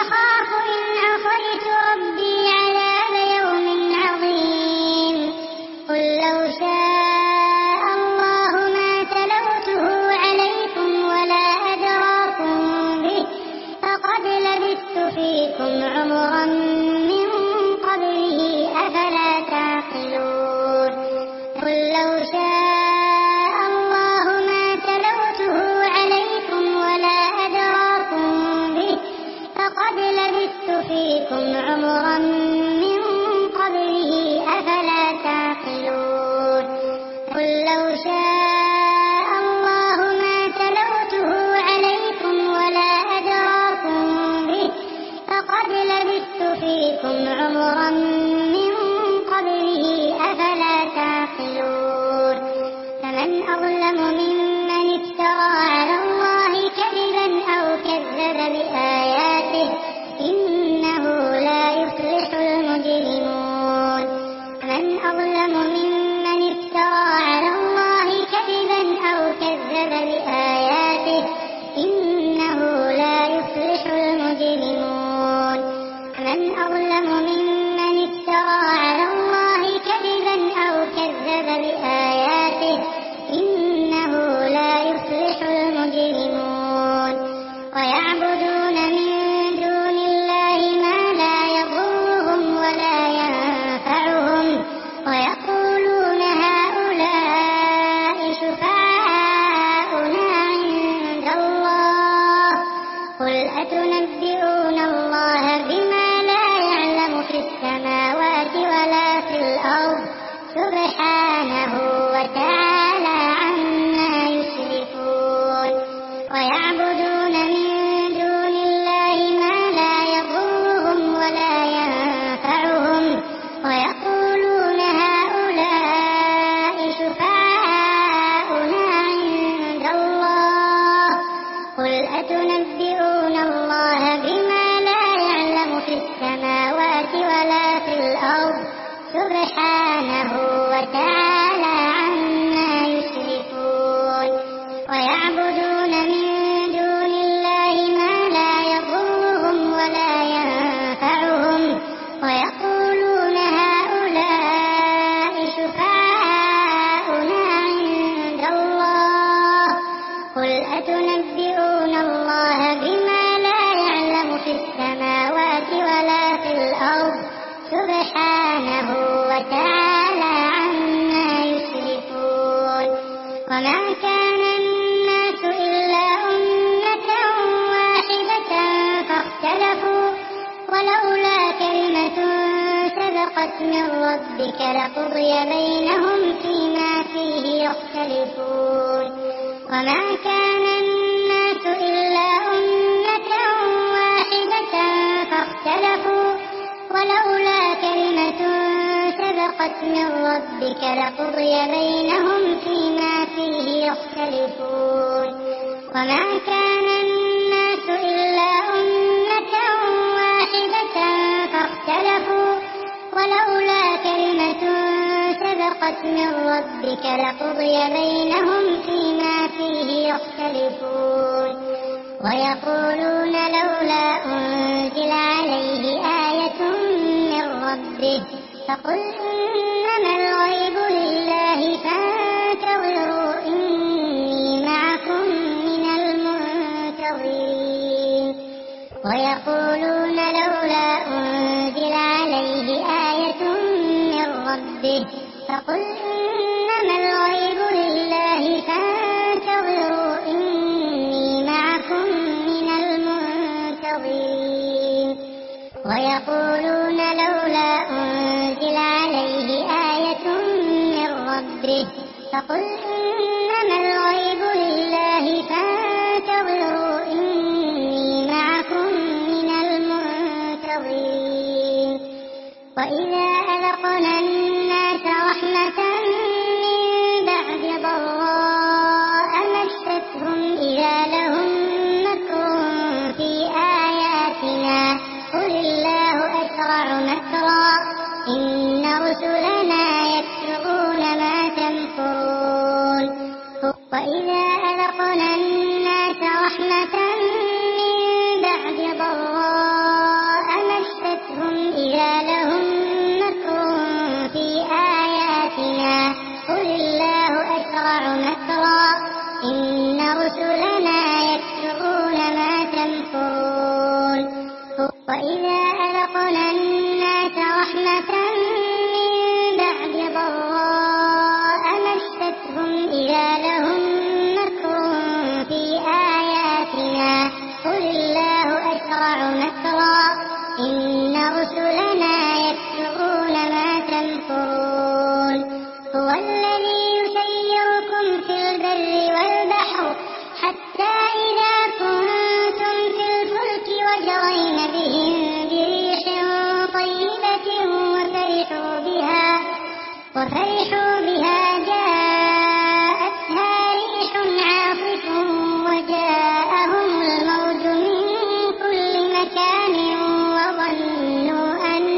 مجرمون ويعبدون من دون الله ما لا يضرهم ولا ينفعهم ويقولون هؤلاء شفعاؤنا عند الله قل أتنبئون الله بما لا يعلم في السماوات ولا في الأرض سبحانه وتعالى عما يشركون ويعبدون من دون الله ما لا يضرهم ولا ينفعهم ويقولون هؤلاء شفعاؤنا عند الله قل أتنبئون الله بما لا يعلم في السماوات ولا في الأرض سبحانه وتعالى عما يشركون ويعبدون من دون الله ما لا يضرهم ولا ينفعهم ويقولون هؤلاء شفعاؤنا عند الله قل أتنبئون الله بما لا يعلم في السماوات ولا في الأرض سبحانه وتعالى عما يشركون وما كان الناس إلا أمة واحدة فاختلفوا ولولا كلمة سبقت من ربك لقضي بينهم فيما فيه يختلفون وما كان الناس إلا أمة واحدة فاختلفوا ولولا كلمة سبقت من ربك لقضي بينهم فيما فيه يختلفون وما كان الناس إلا أمة واحدة فاختلفوا ولولا كلمة سبقت من ربك لقضي بينهم فيما فيه يختلفون ويقولون لولا أنزل عليه آية من ربه فقل إنما الغيب لله فانتظروا إني معكم من المنتظرين ويقولون لولا أنزل عليه آية من ربه فقل إنما الغيب لله فانتظروا إني معكم من المنتظرين ويقولون لولا أنزل عليه آية من ربه فقل إنما الغيب لله فانتظروا إني معكم من المنتظرين وإذا أذقنا الناس رحمة من بعد ضراء مستهم إذا لهم مكر في آياتنا قل الله أسرع مكرا إن رسلنا يكتبون ما تمكرون وإذا أذقنا الناس رحمة من بعد ضراء مستهم إذا لهم مكر في آياتنا قل الله أسرع مكرا إن رسلنا يكتبون ما تمكرون وإذا أذقنا الناس رحمة من بعد ضراء مستهم إذا لهم مكر في آياتنا قل الله أسرع مكرا إن رسلنا يكتبون ما تمكرون هو الذي يسيركم في البر والبحر حتى إذا كنتم في الفلك وجرين بهم بريح طيبة وفرحوا بها وفرحوا بها جاءتها ريح عاصف وجاءهم الموج من كل مكان وظنوا أن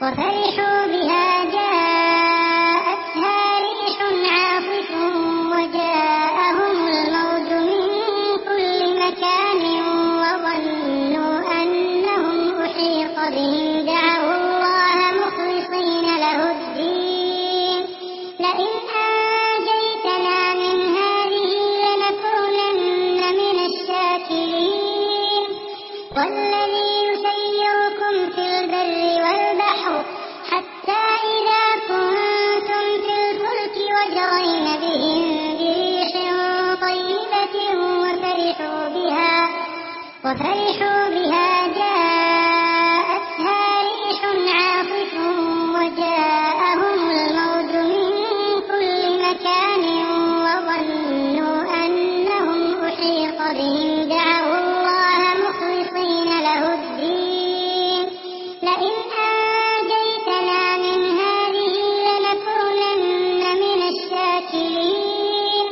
وفرحوا بها جاءتها ريح عاصف وجاءهم الموج من كل مكان وظنوا أنهم أحيط بهم دعوا الله مخلصين له الدين لئن أنجيتنا من هذه لنكونن من الشاكرين والذي يسيركم في البر والبحر حتى إذا كنتم في الفلك وجرين بهم بريح طيبة وفرحوا بها وفرحوا بها جاءتها ريح عاصف وجاءهم الموج من كل مكان وظنوا أنهم أحيط بهم دعوا الله مخلصين له الدين لئن أنجيتنا من هذه لنكونن من الشاكرين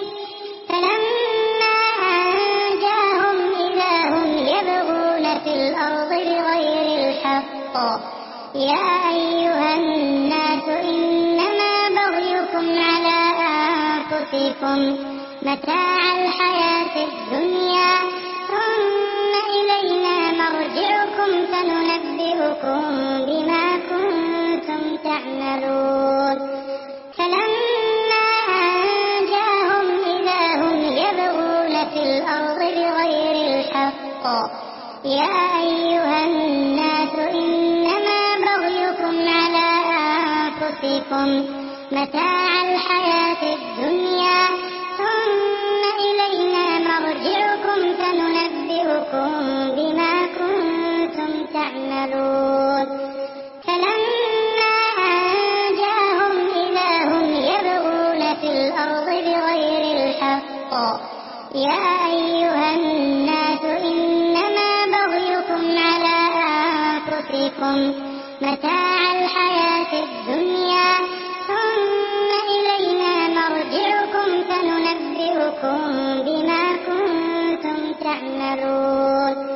فلما أنجاهم إذا هم يبغون في الأرض بغير الحق يا أيها الناس إنما بغيكم على أنفسكم متاع الحياة الدنيا ثم إلينا مرجعكم فننبئكم بما كنتم تعملون فلما أنجاهم إذا هم يبغون في الأرض بغير الحق يا أيها الناس إنما بغيكم على أنفسكم متاع الحياة الدنيا ثم إلينا مرجعكم فننبئكم بما كنتم تعملون فلما أنجاهم إذا هم يبغون في الأرض بغير الحق يا أيها الناس إنما بغيكم على أنفسكم متاع الحياة الدنيا ثم إلينا مرجعكم فننبئكم بما كنتم تعملون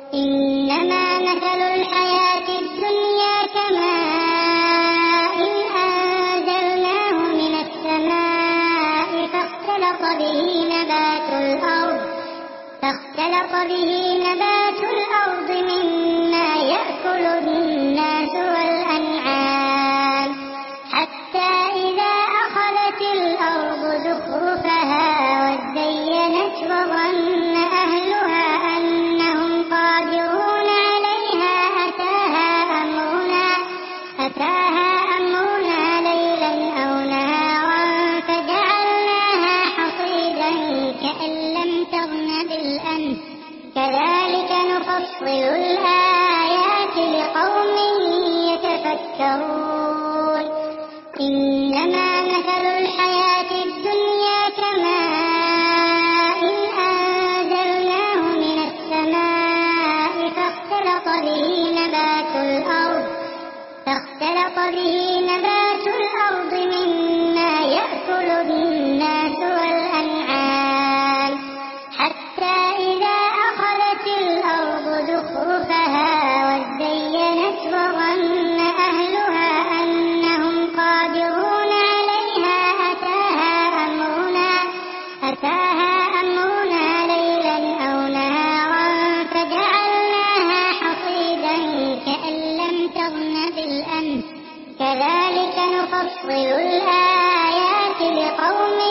إنما مثل الحياة الدنيا كماء أنزلناه من السماء فاختلط به نبات الأرض فاختلط به نبات الأرض مما يأكل الناس والأنعام حتى إذا أخذت الأرض زخرفها وزينت وظن أهلها أنهم قادرون عليها أتاها أمرنا أتاها أمرنا ليلا أو نهارا فجعلناها حصيدا كأن لم تغن بالأمس كذلك نفصل الآيات لقوم يتفكرون إنما مثل الحياة الدنيا كماء أنزلناه من السماء فاختلط به نبات الأرض فاختلط به نبات الأرض مما يأكل الناس والأنعام حتى إذا أخذت الأرض زخرفها وزينت وظن أهلها أنهم قادرون عليها أتاها أمرنا أتاها أمرنا ليلا أو نهارا فجعلناها حصيدا كأن لم تغن بالأمس كذلك نفصل الآيات لقوم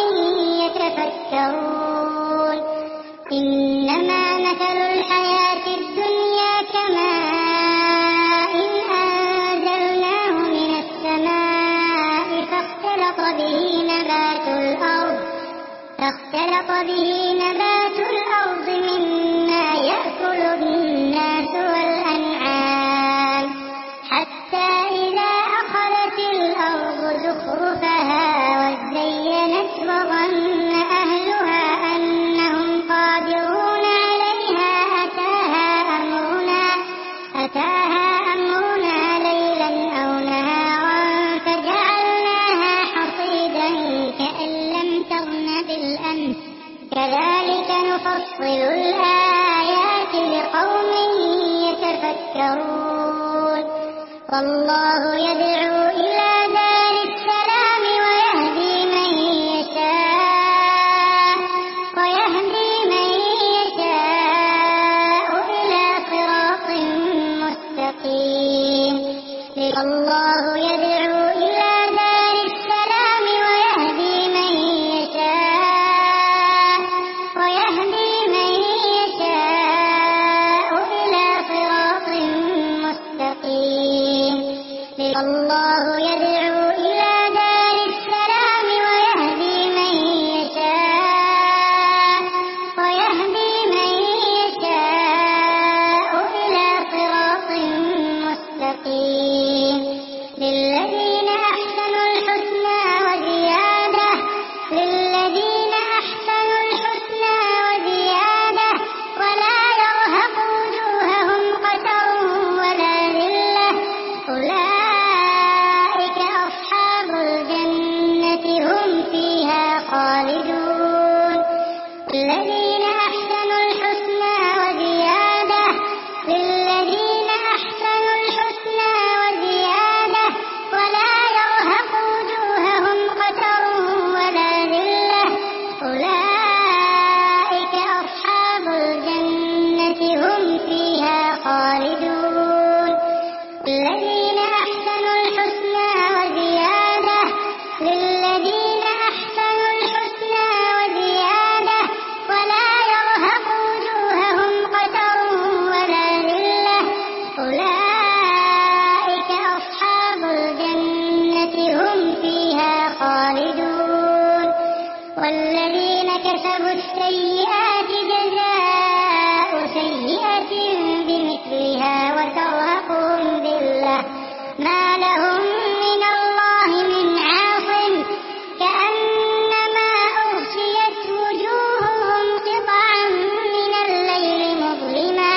يتفكرون إنما مثل الحياة الدنيا كماء أنزلناه من السماء فاختلط به نبات الأرض فاختلط به نبات الأرض مما يأكل الناس والأنعام حتى إذا أخذت الأرض زخرفها وزينت وظن أهلها أنهم قادرون عليها أتاها أمرنا أتاها أمرنا ليلا أو نهارا فجعلناها حصيدا كأن لم تغن بالأمس كذلك نفصل الآيات لقوم يتفكرون فالله يدعو إلى دار السلام ويهدي من يشاء ويهدي من يشاء إلى صراط مستقيم الله يدعو إلى دار السلام ويهدي من يشاء ويهدي من يشاء إلى صراط مستقيم الله يدعو إلى دار السلام ويهدي من يشاء ويهدي من يشاء إلى صراط مستقيم للذين أحسنوا الحسنى وزيادة للذين أحسنوا الحسنى وزيادة ولا يرهق وجوههم قتر ولا ذلة أولئك أصحاب الجنة هم فيها خالدون الذين أحسنوا الحسنى وزيادة للذين أحسنوا الحسنى وزيادة ولا يرهق وجوههم قتر ولا ذلة أولئك أصحاب الجنة هم فيها خالدون الذين أحسنوا الحسنى وزيادة للذين أحسنوا الحسنى وزيادة ولا يرهق وجوههم قتر ولا ذلة أولئك أصحاب الجنة هم فيها خالدون والذين كسبوا السيئات جزاء سيئة بمثلها وترهقهم ذلة ما لهم من الله من عاصم كأنما أغشيت وجوههم قطعا من الليل مظلما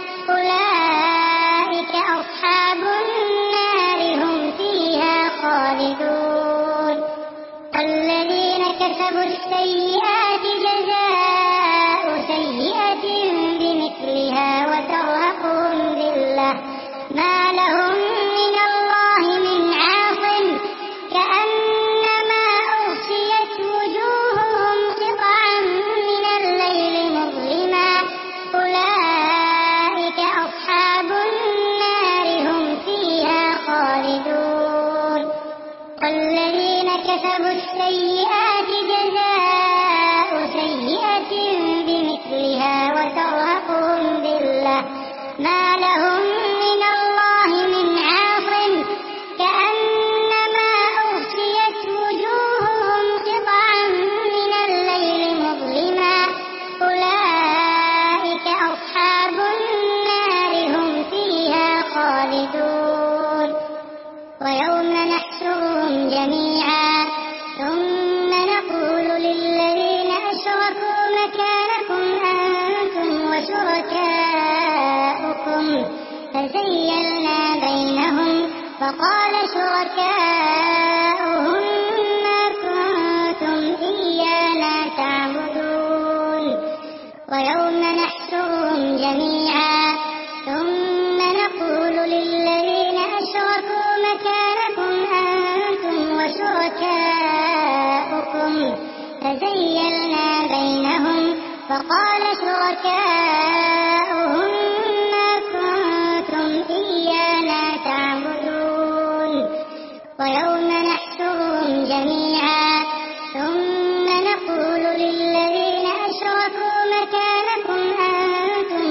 أولئك أصحاب النار هم فيها خالدون والذين كسبوا السيئات جزاء سيئة بمثلها وترهقهم ذلة ما لهم من الله من عاصم كأنما أغشيت وجوههم قطعا من الليل مظلما أولئك أصحاب النار هم فيها خالدون والذين كسبوا السيئات جزاء سيئة بمثلها وترهقهم ذلة ما لهم من الله من عاصم كأنما أغشيت وجوههم قطعا من الليل مظلما أولئك أصحاب النار هم فيها خالدون ويوم نحشرهم جميعا ثم نقول للذين أشركوا مكانكم أنتم وشركاؤكم فزيلنا بينهم فقال شركاؤهم ما كنتم إيانا تعبدون ويوم نحشرهم جميعا ثم نقول للذين أشركوا مكانكم أنتم وشركاؤكم فزيلنا بينهم فقال شركاؤهم ما كنتم إيانا تعبدون ويوم نحشرهم جميعا ثم نقول للذين أشركوا مكانكم أنتم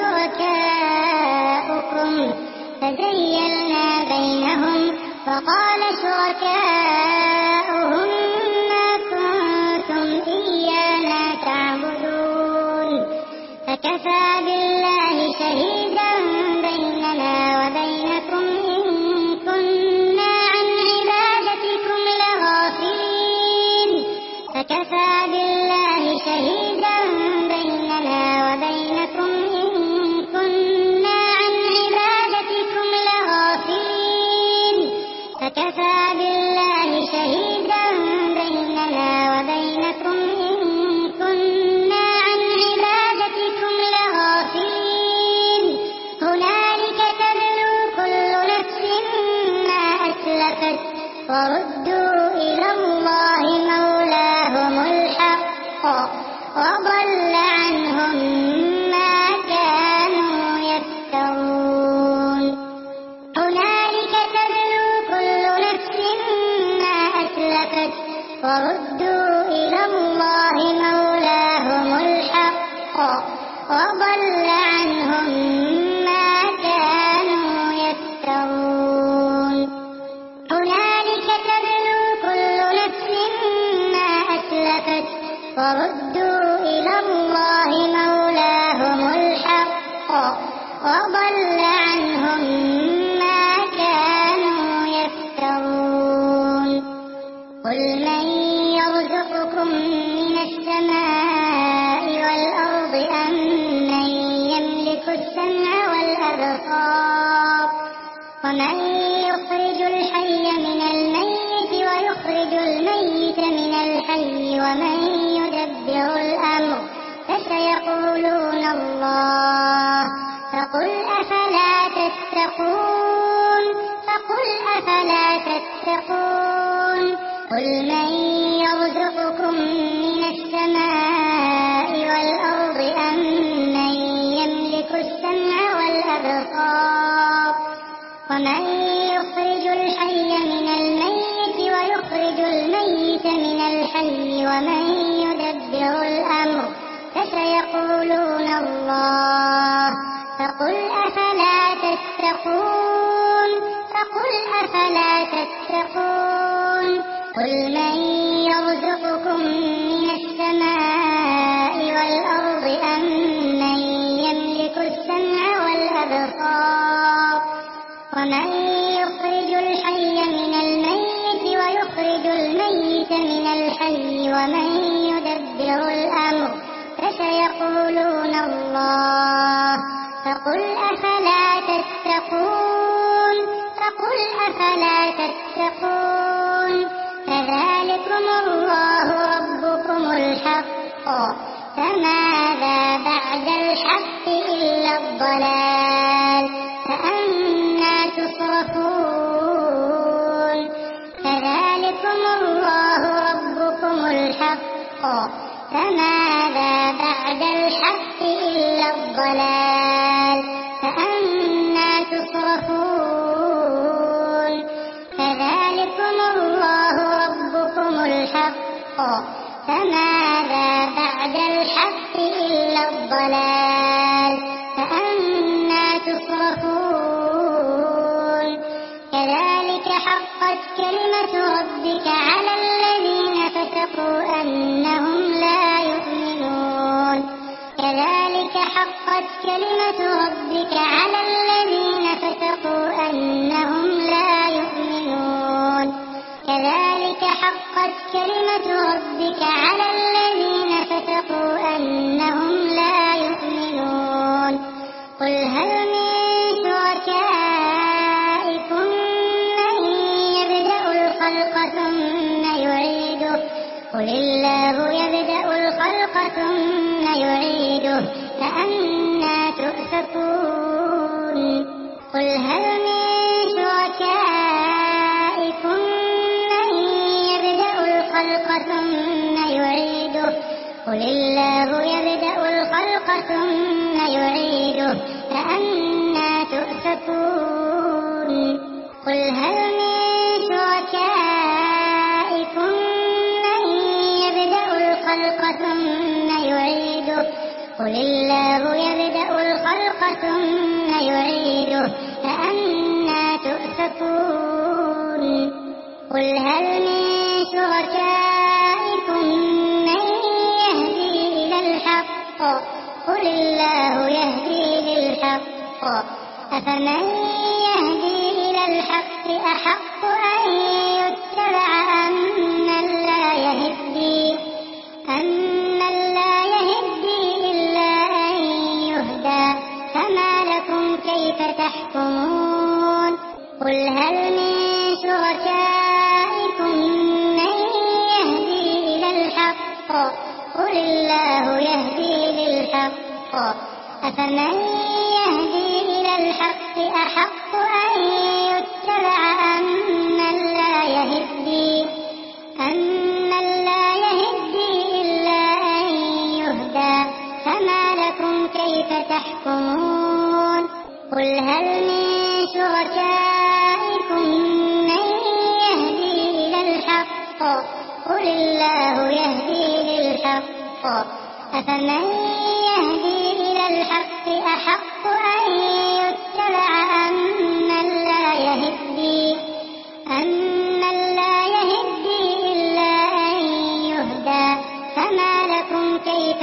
وشركاؤكم فزيلنا بينهم فقال شركاؤهم ما كنتم إيانا تعبدون فكفى بالله شهيدا بيننا وبينكم إن كنا عن عبادتكم لغافلين فكفى بالله شهيدا بيننا وبينكم إن كنا عن عبادتكم لغافلين فكفى بالله وردوا إلى الله مولاهم الحق وضل عنهم ما كانوا يفترون هنالك تبلو كل نفس ما أسلفت وردوا إلى الله مولاهم الحق وضل عنهم ما كانوا يفترون هنالك تبلو كل نفس ما أسلفت وردوا إلى الله مولاهم الحق وضل عنهم ما كانوا يفترون قل من يرزقكم من السماء والأرض أم من يملك السمع والأبصار ومن يخرج الحي من الميت ويخرج الميت من الحي ومن يدبر الأمر فسيقولون الله فقل أفلا تتقون فقل أفلا تتقون قل من يرزقكم من السماء والأرض أم من يملك السمع والأبصار ومن يخرج الحي من الميت ويخرج الميت من الحي ومن يدبر الأمر فسيقولون الله فقل أفلا تتقون فقل أفلا تتقون قل من يرزقكم من السماء والأرض أم من يملك السمع والأبصار ومن يخرج الحي من الميت ويخرج الميت من الحي ومن يدبر الأمر فسيقولون الله فقل أفلا تتقون فقل أفلا تتقون فذلكم الله ربكم الحق فماذا بعد الحق إلا الضلال فأنى تصرفون فذلكم الله ربكم الحق فماذا بعد الحق إلا الضلال فأنى تصرفون فذلكم الله ربكم الحق فماذا بعد الحق إلا الضلال فأنى تصرفون كذلك حقت كلمة ربك على الذين فسقوا أنهم لا يؤمنون كذلك حقت كلمة ربك على الذين فسقوا أنهم لا يؤمنون كذلك حقت كلمة ربك على الذين فسقوا أنهم لا يؤمنون قل هل من شركائكم من يبدأ الخلق ثم يعيده قل الله يبدأ الخلق ثم يعيده فأنى تؤفكون قل هل من شركائكم من يبدأ الخلق ثم يعيده قل الله يبدأ الخلق ثم يعيده فأنى تؤفكون قل هل من شركائكم من يبدأ الخلق ثم يعيده قل الله يبدأ الخلق ثم يعيده فأنى تؤفكون قل هل من شركائكم من يهدي إلى الحق قل الله يهدي للحق أفمن يهدي إلى الحق أحق أن يتبع أمن لا يهدي أمن لا يهدي إلا أن يهدى فما لكم كيف تحكمون قل هل من شركائكم من يهدي إلى الحق قل الله يهدي للحق أفمن يهدي إلى الحق أحق أن يتبع أمن لا يهدي قل هل من شركائكم من يهدي إلى الحق قل الله يهدي للحق أفمن يهدي إلى الحق أحق أن يتبع أمن لا يهدي أمن لا يهدي إلا أن يهدى فما لكم كيف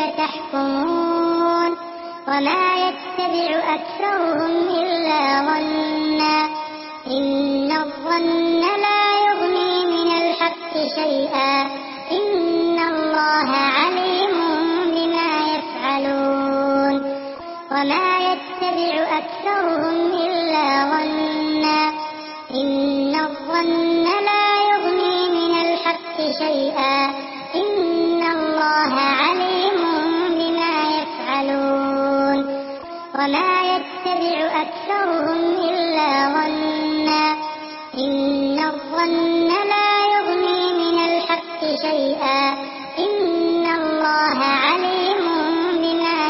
تحكمون وما يتبع أكثرهم إلا ظنا إن الظن لا يغني من الحق شيئا إن الله عليم بما يفعلون وما يتبع أكثرهم إلا ظنا إن الظن لا يغني من الحق شيئا إن الله عليم بما يفعلون وما يتبع أكثرهم إلا ظنا إن الظن لا يغني من الحق شيئا إن الله عليم بما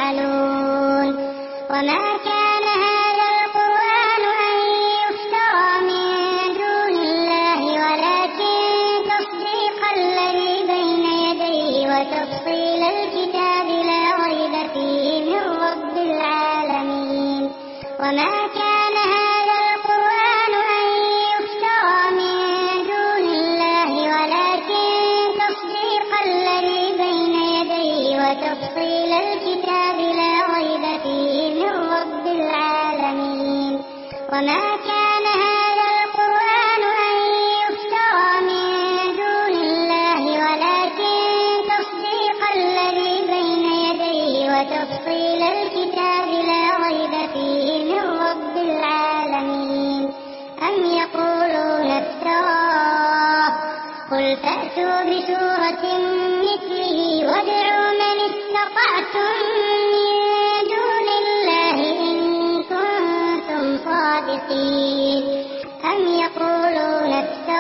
يفعلون وما كان هذا القرآن أن يفترى من دون الله ولكن تصديق الذي بين يديه وتفصيل الكتاب لا ريب فيه من رب العالمين وما كان هذا القرآن أن يفترى من دون الله ولكن تصديق الذي بين يديه وتفصيل الكتاب لا ريب فيه من رب العالمين وما كان هذا القرآن أن يفترى من دون الله ولكن تصديق الذي بين يديه وتفصيل الكتاب لا ريب فيه من رب العالمين أم يقولون افتراه قل فأتوا بسورة مثله وادعوا من استطعتم من دون الله إن كنتم صادقين أم يقولون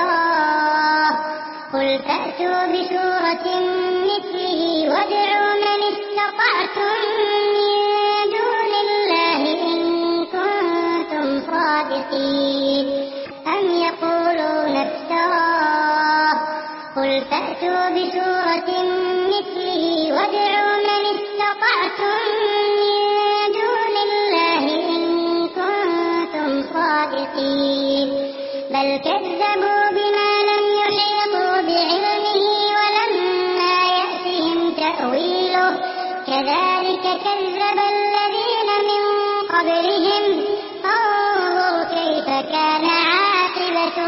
افتراه قل فأتوا بسورة مثله وادعوا من استطعتم من دون الله إن كنتم صادقين أم يقولون افتراه قل فأتوا بسورة مثله وادعوا من استطعتم من دون الله إن كنتم صادقين بل كذبوا بما لم يحيطوا بعلمه ولما يأتهم تأويله كذلك كذب الذين من قبلهم فانظر كيف كان عاقبة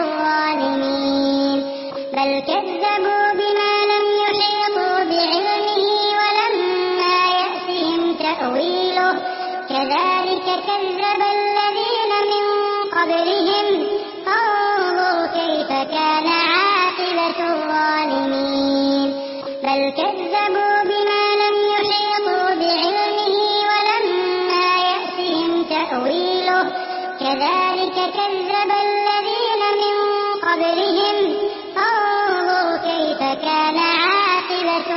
الظالمين بل كذبوا بما لم يحيطوا بعلمه ولما يأتهم تأويله كذلك كذب الذين من قبلهم فانظر كيف كان عاقبة الظالمين بل كذبوا بما لم يحيطوا بعلمه ولما يأتهم تأويله كذلك كذب الذين من قبلهم فانظر كيف كان عاقبة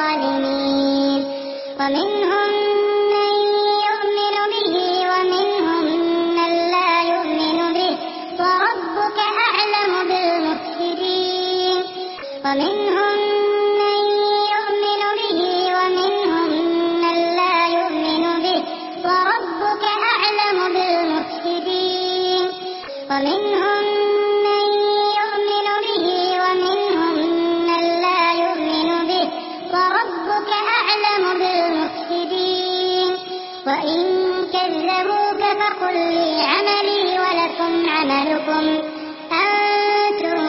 الظالمين ومنهم من يؤمن به ومنهم من لا يؤمن به وربك أعلم بالمفسدين ومنهم من يؤمن به ومنهم من لا يؤمن به وربك أعلم بالمفسدين ومنهم من يؤمن به ومنهم من لا يؤمن به وربك أعلم بالمفسدين وإن كذبوك فقل لي عملي ولكم عملكم أنتم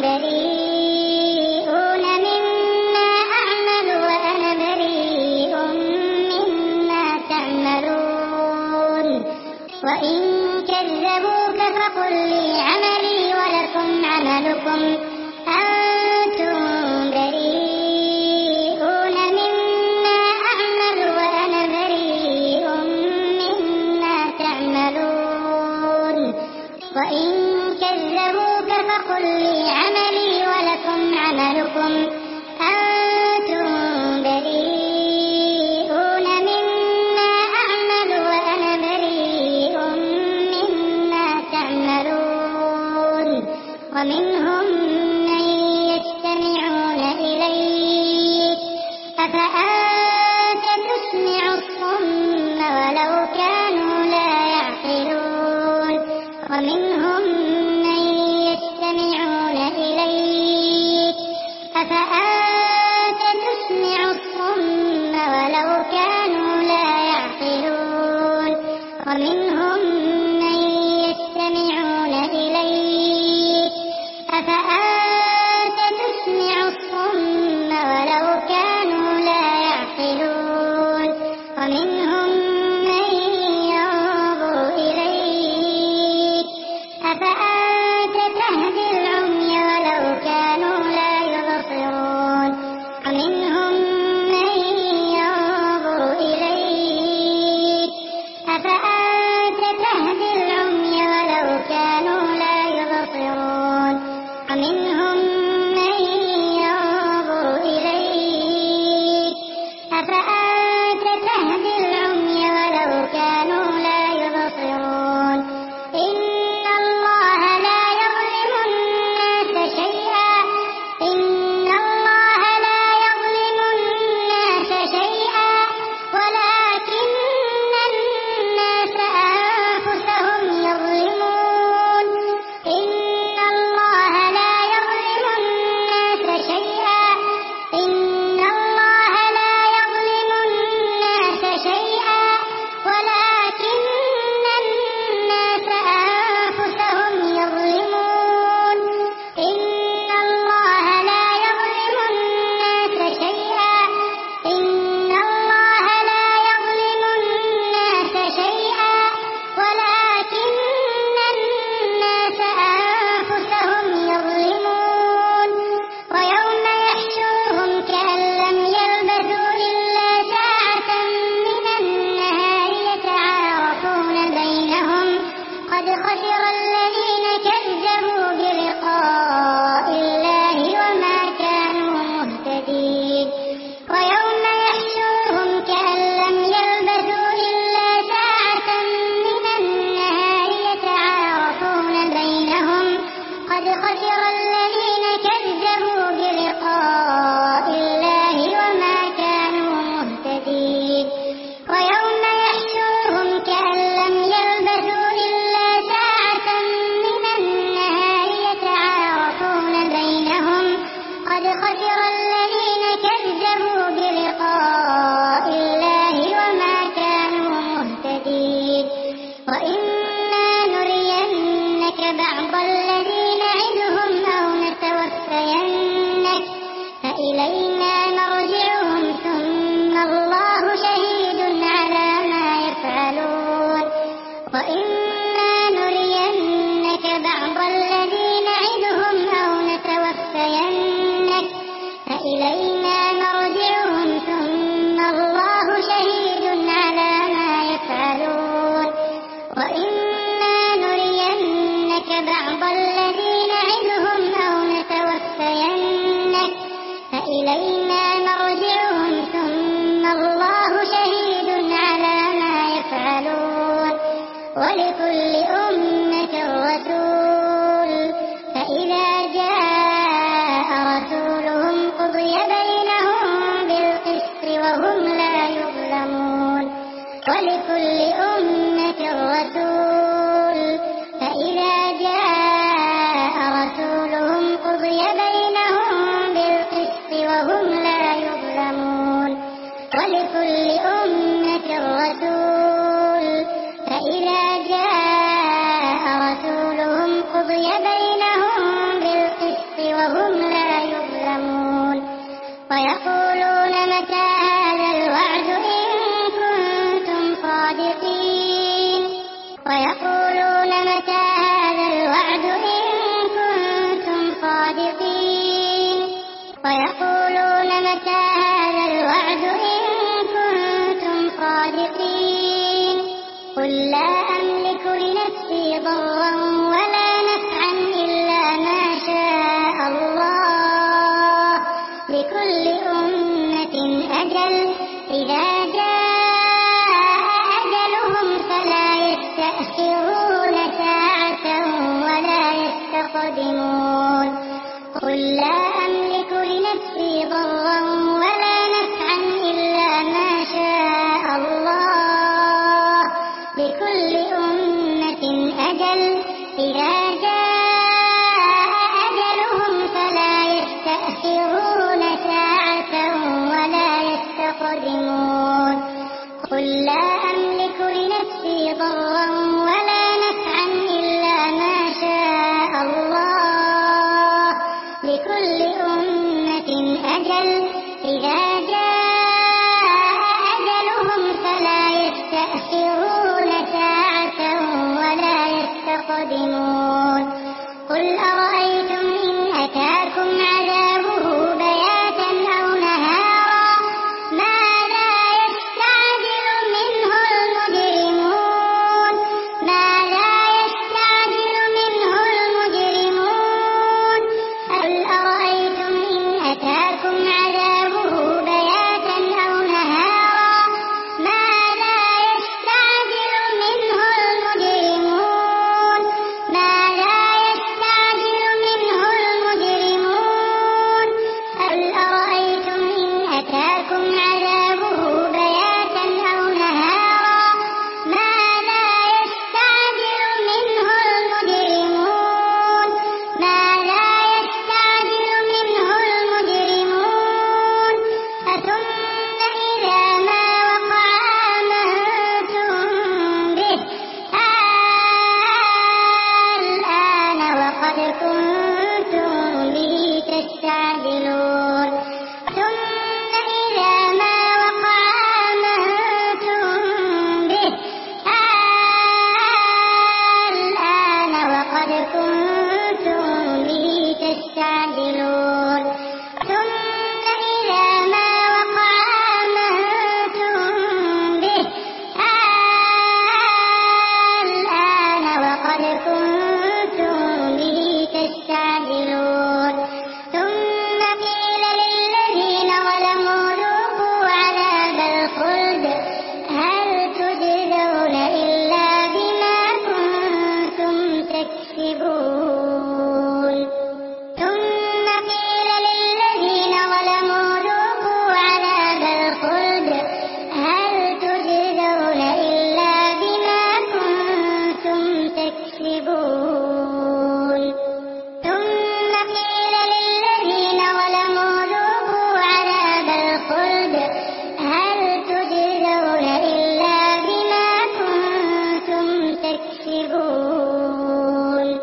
بريئون مما أعمل وأنا بريء مما تعملون وإن كذبوك فقل لي عملي ولكم عملكم أنتم بريئون مما أعمل وأنا بريء مما تعملون وإن كذبوك فقل لي عملي ولكم عملكم أنتم بريئون مما أعمل وأنا بريء ومنهم من يستمعون إليك أفأنت تسمع الصم ولو كانوا لا يعقلون ومنهم من يستمعون إليك أفأنت تسمع الصم ولو كانوا لا يعقلون ومنهم من يستمعون إليك أفأنت تسمع الصم ولو كانوا لا يعقلون ومنهم من ينظر إليك أفأنت تهدي العمي ولو كانوا لا يبصرون ومنهم من ينظر إليك أفأنت تهدي العمي ولو كانوا لا يبصرون ومنهم من ينظر إليك أفأنت تهدي العمي ولو كانوا لا يبصرون إن الله لا يظلم الناس شيئا إن الله لا يظلم الناس شيئا ولكن الناس أنفسهم يظلمون إن الله لا يظلم الناس شيئا إن الله لا يظلم الناس شيئا ولكن الناس أنفسهم يظلمون إن الله لا يظلم الناس شيئا إن الله لا يظلم الناس شيئا ولكن الناس أنفسهم يظلمون ويوم يحشرهم كأن لم يلبثوا إلا ساعة من النهار يتعارفون بينهم قد خسر الذين كذبوا بلقاء الله وما كانوا مهتدين ويوم يحشرهم كأن لم يلبثوا إلا ساعة من النهار يتعارفون بينهم قد خسر الذين كذبوا بلقاء الله وما كانوا مهتدين ويوم يحشرهم كأن لم يلبثوا إلا ساعة من النهار يتعارفون بينهم قد خسر الذين كذبوا بلقاء الله وما كانوا مهتدين وإما نرينك بعض الذي نعدهم أو نتوفينك فإلينا مرجعهم ثم الله شهيد على ما يفعلون وإما نرينك بعض الذي نعدهم أو نتوفينك فإلينا مرجعهم ثم الله شهيد على ما يفعلون وإما نرينك بعض الذي نعدهم أو نتوفينك فإلينا مرجعهم ثم الله شهيد على ما يفعلون ولكل أمة رسول فإذا جاء رسولهم قضي بينهم بالقسط وهم لا يظلمون ولكل أمة رسول فإذا جاء رسولهم قضي بينهم بالقسط وهم لا يظلمون ولكل أمة رسول فإذا جاء رسولهم قضي بينهم بالقسط وهم لا يظلمون ويقولون متى هذا الوعد إن كنتم صادقين ويقولون متى هذا الوعد إن كنتم صادقين ويقولون متى هذا الوعد إن كنتم صادقين قل لا أملك لنفسي ضرا ولا نفعا إلا ما شاء الله لكل أمة أجل إذا جاء أجلهم فلا يستأخرون ساعة ولا يستقدمون إذا جاء أجلهم فلا يستأخرون ساعة ولا يستقدمون قل لا أملك لنفسي ضرا ولا نفعا إلا ما شاء الله لكل أمة أجل إذا جاء أجلهم فلا يستأخرون ساعة ولا يستقدمون قل أرأيتم إن أتاكم عذابه بياتا أو نهارا ماذا يستعجل منه المجرمون ماذا يستعجل منه المجرمون قل أرأيتم إن أتاكم عذابه بياتا أو نهارا ماذا يستعجل منه المجرمون ماذا يستعجل منه المجرمون قل أرأيتم إن أتاكم عذابه بياتا أو نهارا ماذا يستعجل منه المجرمون ماذا يستعجل منه المجرمون أثم إذا ما وقع آمنتم به الآن وقد كنتم به تستعجلون ثم إذا ما وقع آمنتم به الآن وقد كنتم به تستعجلون ثم إذا ما وقع آمنتم به الآن وقد كنتم به تستعجلون ثم قيل للذين ظلموا ذوقوا عذاب الخلد هل تجزون إلا بما كنتم تكسبون ثم قيل للذين ظلموا ذوقوا عذاب الخلد هل تجزون إلا بما كنتم تكسبون ثم قيل للذين ظلموا ذوقوا عذاب الخلد هل تجزون إلا بما كنتم تكسبون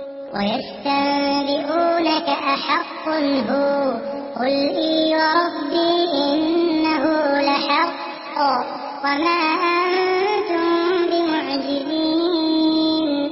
ويستنبئونك أحق هو قل إي وربي إنه لحق وما أنتم بمعجزين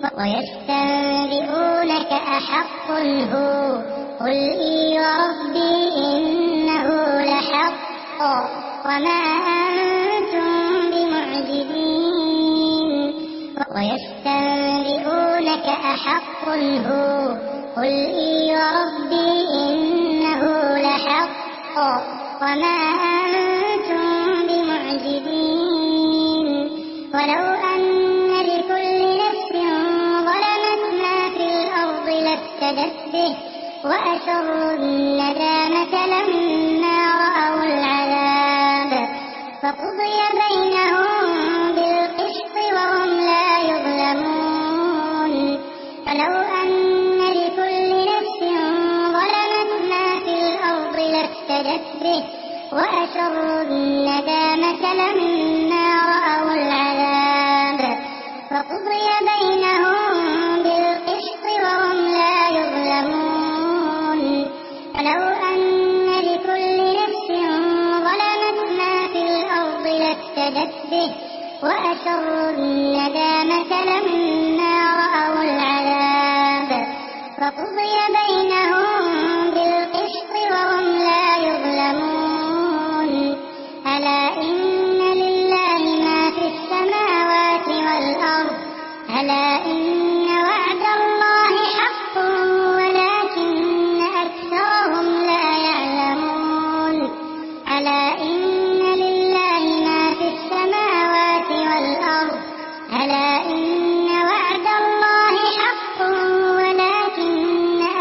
ويستنبئونك أحق هو قل إي وربي إنه لحق وما أنتم بمعجزين ويستنبئونك أحق هو قل إي وربي إنه لحق وما أنتم بمعجزين ولو أن لكل نفس ظلمت ما في الأرض لافتدت به وأسروا الندامة لما رأوا العذاب فقضي بينهم بالقسط وهم لا يظلمون فلو أن لكل نفس ظلمت ما في الأرض لافتدت به وأسروا الندامة لما رأوا العذاب فقضي بينهم بالقسط وهم لا يظلمون فلو أن لكل نفس ظلمت ما في الأرض لافتدت به وأسروا الندامة لما رأوا العذاب فقضي بينهم بالقسط وهم لا يظلمون ألا إن لله ما في السماوات والأرض ألا إن وعد الله حق ولكن أكثرهم لا يعلمون ألا إن لله ما في السماوات والأرض ألا إن وعد الله حق ولكن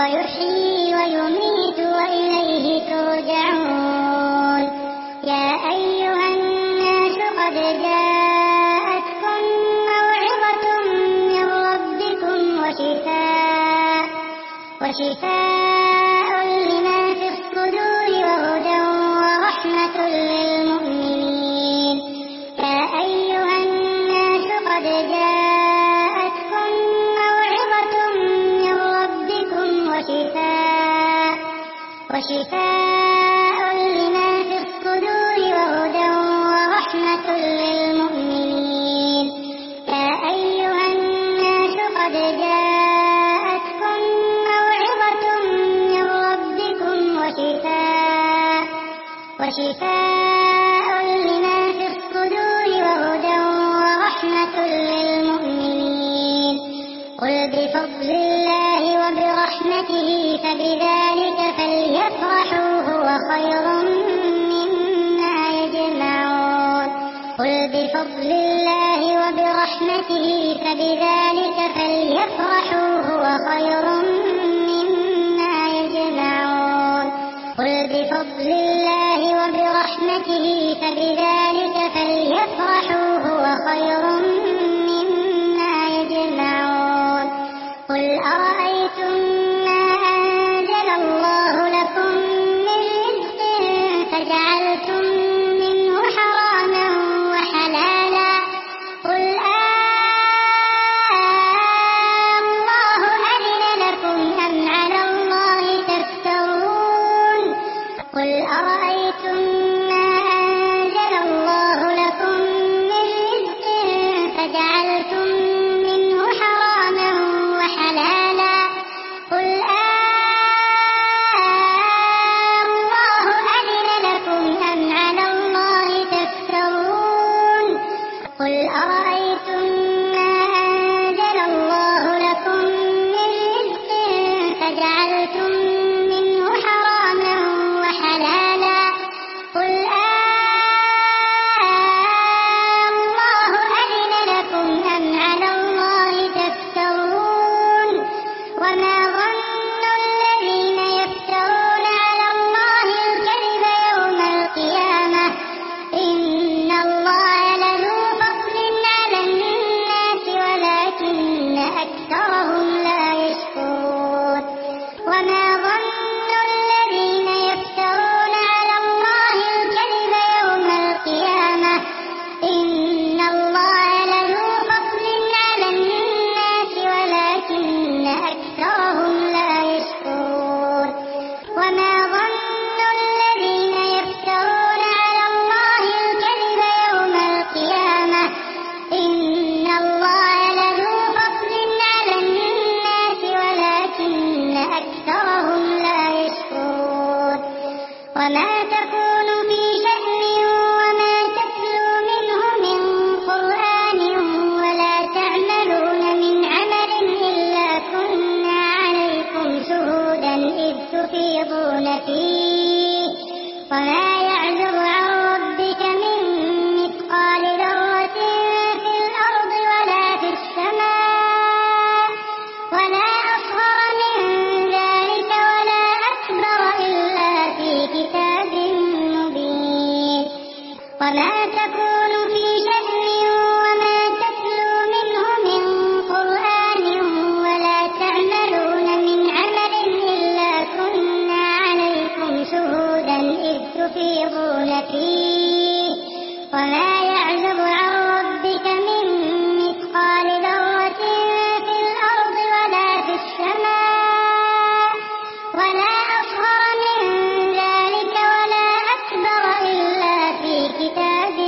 ويحيي ويميت وإليه ترجعون. يا أيها الناس قد جاءتكم موعظة من ربكم وشفاء وشفاء لما في الصدور وهدى ورحمة للمؤمنين. يا أيها الناس قد جاءتكم موعظة من ربكم وشفاء وشفاء لما في الصدور وهدى ورحمة للمؤمنين. يا أيها الناس قد جاءتكم موعظة من ربكم وشفاء وشفاء لما في الصدور وهدى ورحمة للمؤمنين. قل بفضل الله وبرحمته فبذلك فليفرحوا هو خير مما يجمعون. قل بفضل الله وبرحمته فبذلك فليفرحوا هو خير مما يجمعون. قل بفضل الله وبرحمته فبذلك فليفرحوا هو خير مما يجمعون. قل أرأيتم ما أنزل الله لكم من رزق فجعلتم منه حراما وحلالا قل الله أذن لكم أم على الله تفترون. قل أرأيتم ما أنزل الله لكم من رزق فجعلتم منه حراما وحلالا قل الله أذن لكم أم على الله تفترون. قل أرأيتم ما أنزل الله لكم من رزق فجعلتم منه حراما وحلالا قل الله أذن لكم أم على الله تفترون. وما ظن الذين يفترون على الله الكذب يوم القيامة إن الله لذو فضل على الناس ولكن أكثرهم لا يشكرون. وما ظن الذين يفترون على الله الكذب يوم القيامة إن الله لذو فضل على الناس ولكن أكثرهم لا يشكرون. وما ظن الذين يفترون على الله الكذب يوم القيامة إن الله لذو فضل على الناس ولكن أكثرهم لا يشكرون. وما تكون في شأن وما تتلو منه من قرآن ولا تعملون من عمل إلا كنا عليكم شهودا إذ تفيضون فيه. وما يعزب عن ربك من مثقال ذرة في الأرض ولا في السماء ولا أصغر من ذلك ولا أكبر إلا في كتاب مبين. وما تكون في شأن وما تتلو منه من قرآن ولا تعملون من عمل إلا كنا عليكم شهودا إذ تفيضون فيه. وما يعزب عن ربك من مثقال ذرة في الأرض ولا في السماء ولا أصغر من ذلك ولا أكبر إلا في كتاب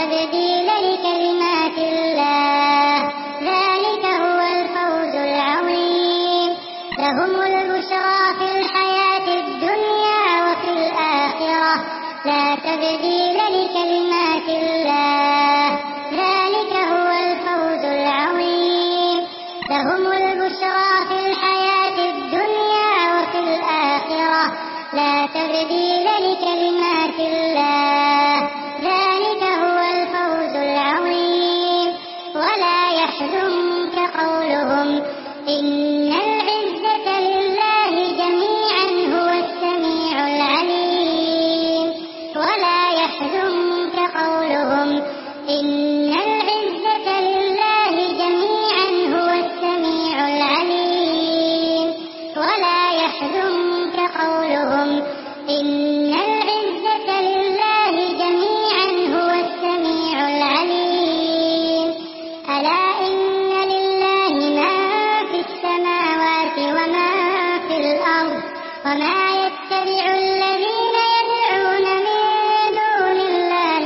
تبديل لكلمات الله ذلك هو الفوز العظيم لهم البشرى في الحياة الدنيا وفي الآخرة لا تبديل لكلمات الله ذلك هو الفوز العظيم لهم البشرى في الحياة الدنيا وفي الآخرة لا تبديل لكلمات الله ذلك هو الفوز العظيم ولا يحزنك قولهم إن العزة لله جميعا هو السميع العليم ولا يحزنك قولهم إن العزة لله جميعا هو السميع العليم ولا يحزنك قولهم إن العزة لله جميعا هو السميع العليم ألا إن لله ما في السماوات وما في الأرض وما يتبع الذين يدعون من دون الله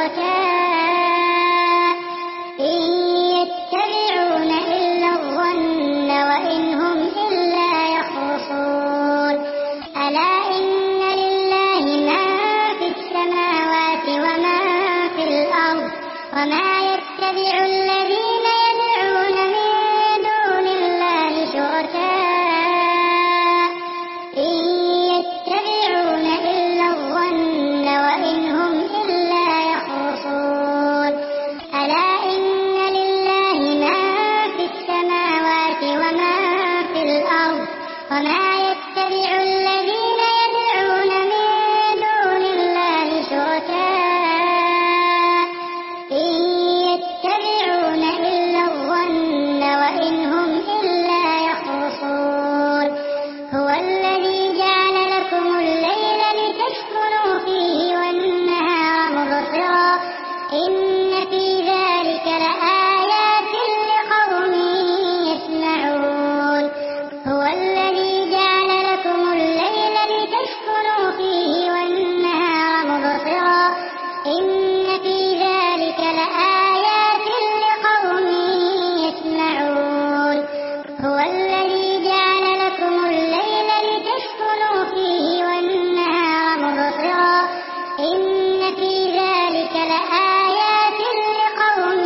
شركاء إن يتبعون إلا الظن وإن هم إلا يخرصون ألا إن لله ما في السماوات وما في الأرض وما يتبع الذين يدعون من دون الله شركاء إن يتبعون إلا الظن وإن هم إلا يخرصون ألا إن لله ما في السماوات وما في الأرض وما يتبع الذين يدعون من دون الله شركاء إن يتبعون إلا الظن وإن هم إلا يخرصون هو الذي جعل لكم الليل لتسكنوا فيه والنهار مبصرا إن في ذلك لآيات لقوم يسمعون هو الذي جعل لكم الليل لتسكنوا فيه والنهار مبصرا إن في ذلك لآيات لقوم يسمعون هو الذي جعل لكم الليل لتسكنوا فيه والنهار مبصرا إن في ذلك لآيات لقوم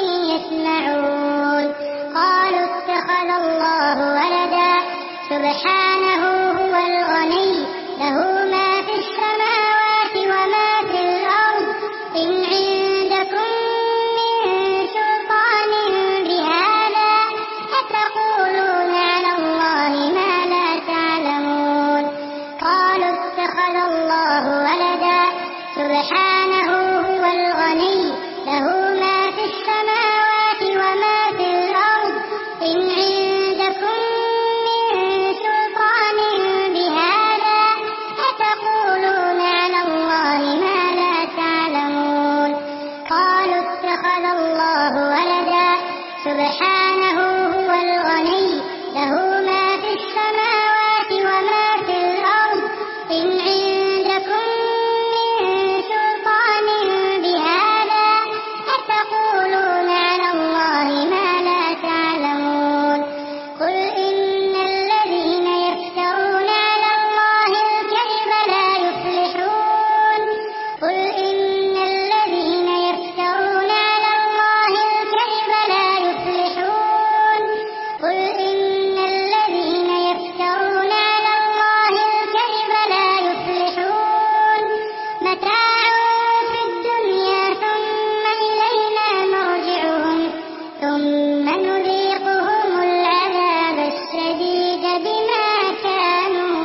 يسمعون قالوا اتخذ الله ولدا سبحانه هو الغني له ما في السماوات وما في الأرض إن عندكم من سلطان بهذا أتقولون على الله ما لا تعلمون قالوا اتخذ الله ولدا سبحانه هو الغني له ما في السماوات وما في الأرض إن عندكم من سلطان بهذا أتقولون على الله ما لا تعلمون قالوا اتخذ الله ولدا سبحانه هو الغني له ما في السماوات وما في الأرض إن عندكم من سلطان بهذا أتقولون على الله ما لا تعلمون قل إن الذين يفترون على الله الكذب لا يفلحون قل إن الذين يفترون على الله الكذب لا يفلحون قل إن الذين يفترون على الله الكذب لا يفلحون متاع في الدنيا ثم إلينا مرجعهم ثم نذيقهم العذاب الشديد بما كانوا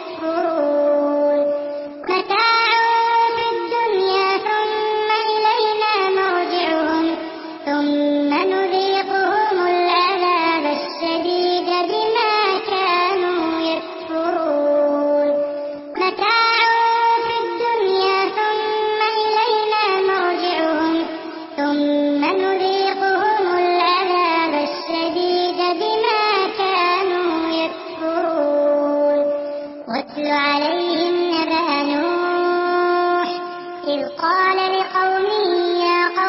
يكفرون متاع في الدنيا ثم إلينا مرجعهم ثم نذيقهم العذاب الشديد بما كانوا يكفرون متاع في الدنيا ثم إلينا مرجعهم ثم نذيقهم العذاب الشديد بما كانوا يكفرون واتل عليهم نبأ نوح إذ قال لقومه يا قوم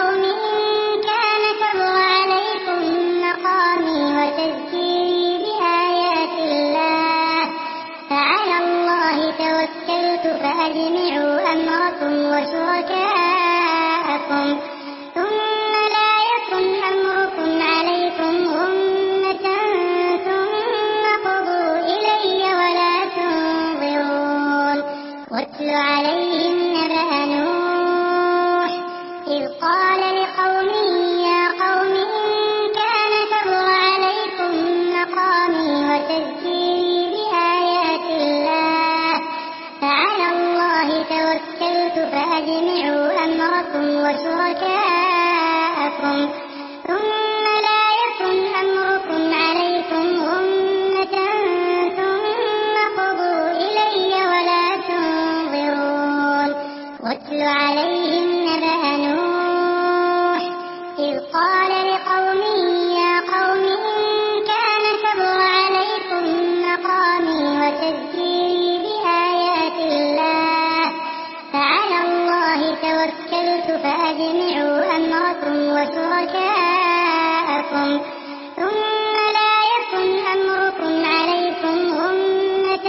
ثم لا يكن أمركم عليكم غمة ثم قضوا إلي ولا تنظرون واتل عليهم نبأ نوح إذ قال لقومه يا قوم إن كان كبر عليكم مقامي وتذكيري بآيات الله فعلى الله توكلت فأجمعوا أمركم وشركاءكم ثم لا يكن أمركم عليكم غمة ثم قضوا إلي ولا تنظرون واتل عليهم نبأ نوح إذ قال لقومه يا قوم إن كان كبر عليكم مقامي وتذكيري بآيات الله فعلى الله توكلت فأجمعوا أمركم وشركاءكم ثم لا يكن أمركم عليكم غمة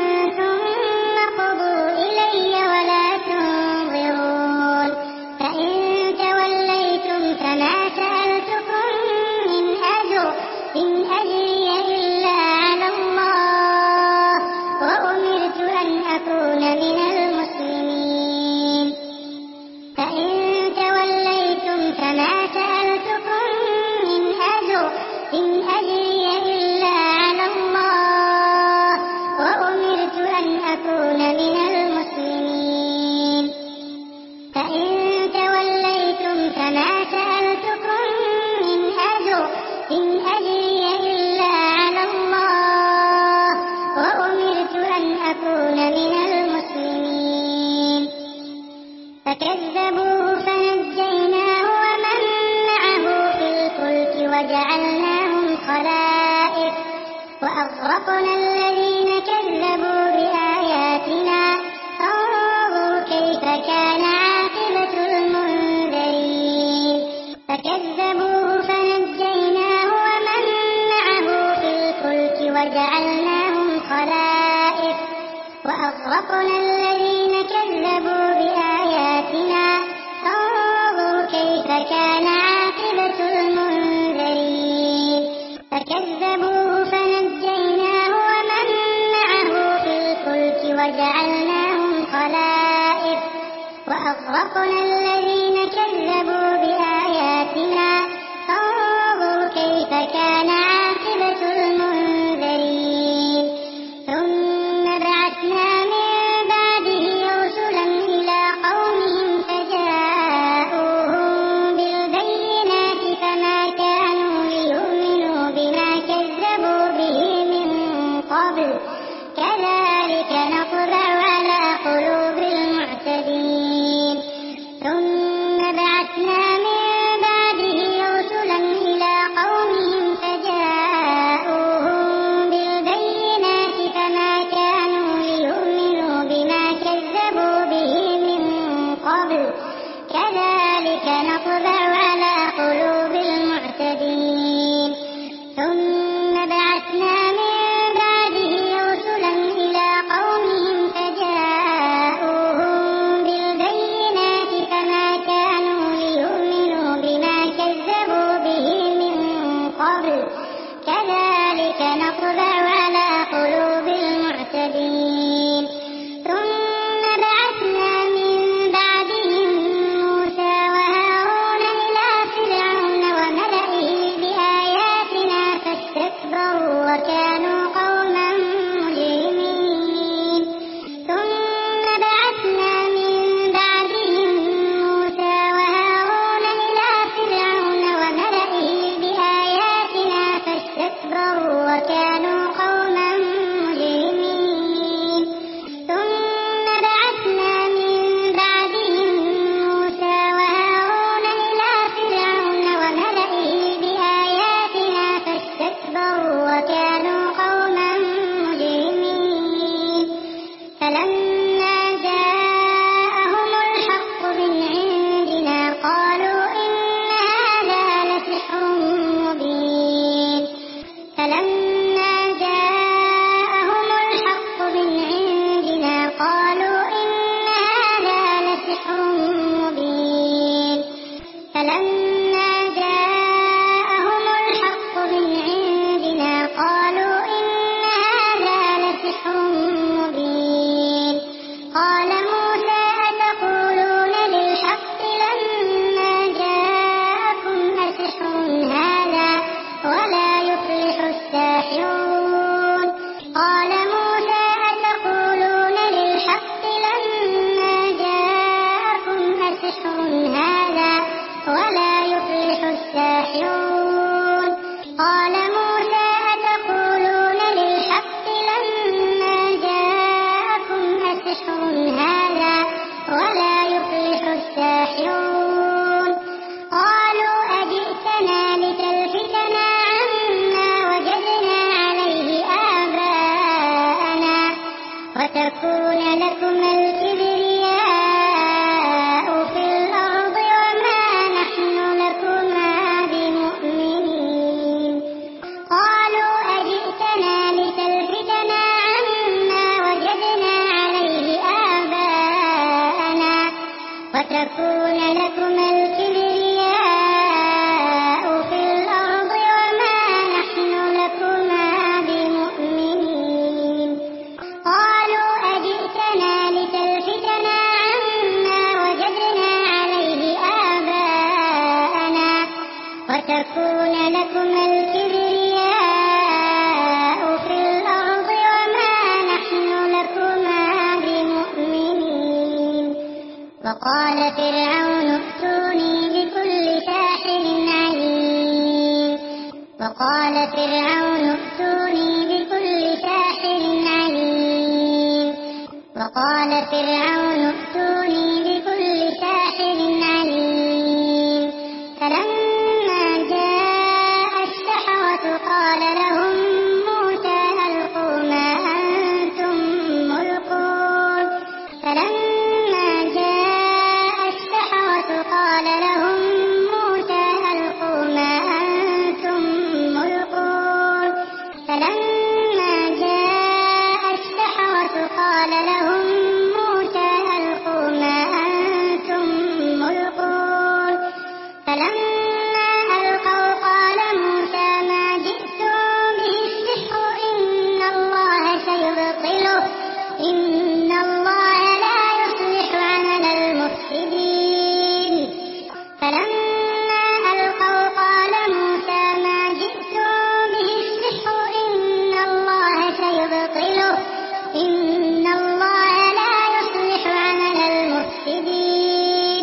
ثم قضوا إلي ولا تنظرون فإن توليتم فما سألتكم من أجر إن أجري إلا على الله وأمرت أن أكون من المسلمين فإن توليتم فما سألتكم من أجر إن أجري إلا على الله وأمرت أن أكون من المسلمين فإن توليتم فما سألتكم من أجر إن أجري إلا على الله وأمرت أن أكون من المسلمين فكذبوه فنجيناه ومن معه في الفلك وجعلناهم خلائف وأغرقنا الذين كذبوا بآياتنا فانظر كيف كان عاقبة المنذرين فكذبوه فنجيناه ومن معه في الفلك وجعلناهم خلائف وأغرقنا الذين كذبوا بآياتنا فانظر كيف كان عاقبة المنذرين فكذبوه فنجيناه ومن معه في الفلك وجعلناهم خلائف وأغرقنا الذين كذبوا بآياتنا فانظر كيف كان عاقبة المنذرين ثم بعثنا من بعده رسلا إلى قومهم فجاءوهم بالبينات فما كانوا ليؤمنوا بما كذبوا به من قبل كذلك نطبع على قلوب المعتدين ثم وتكون لكما الكبرياء في الأرض وما نحن لكما بمؤمنين قالوا أجئتنا لتلفتنا عما وجدنا عليه آباءنا وتكون لكما الكبرياء في الأرض وما نحن لكما بمؤمنين وقال فرعون ائتوني بكل ساحر عليم وقال فرعون ائتوني بكل ساحر عليم وقال فرعون ائتوني بكل ساحر عليم فلما جاء السحرة قال لهم موسى ألقوا ما أنتم ملقون فلما جاء السحرة قال لهم موسى ألقوا ما أنتم ملقون فلما جاء السحرة قال لهم موسى ألقوا ما أنتم ملقون فلما ألقوا قال موسى ما جئتم به السحر إن الله سيبطله إن الله لا يصلح عمل المفسدين فلما ألقوا قال موسى ما جئتم به السحر إن الله سيبطله إن الله لا يصلح عمل المفسدين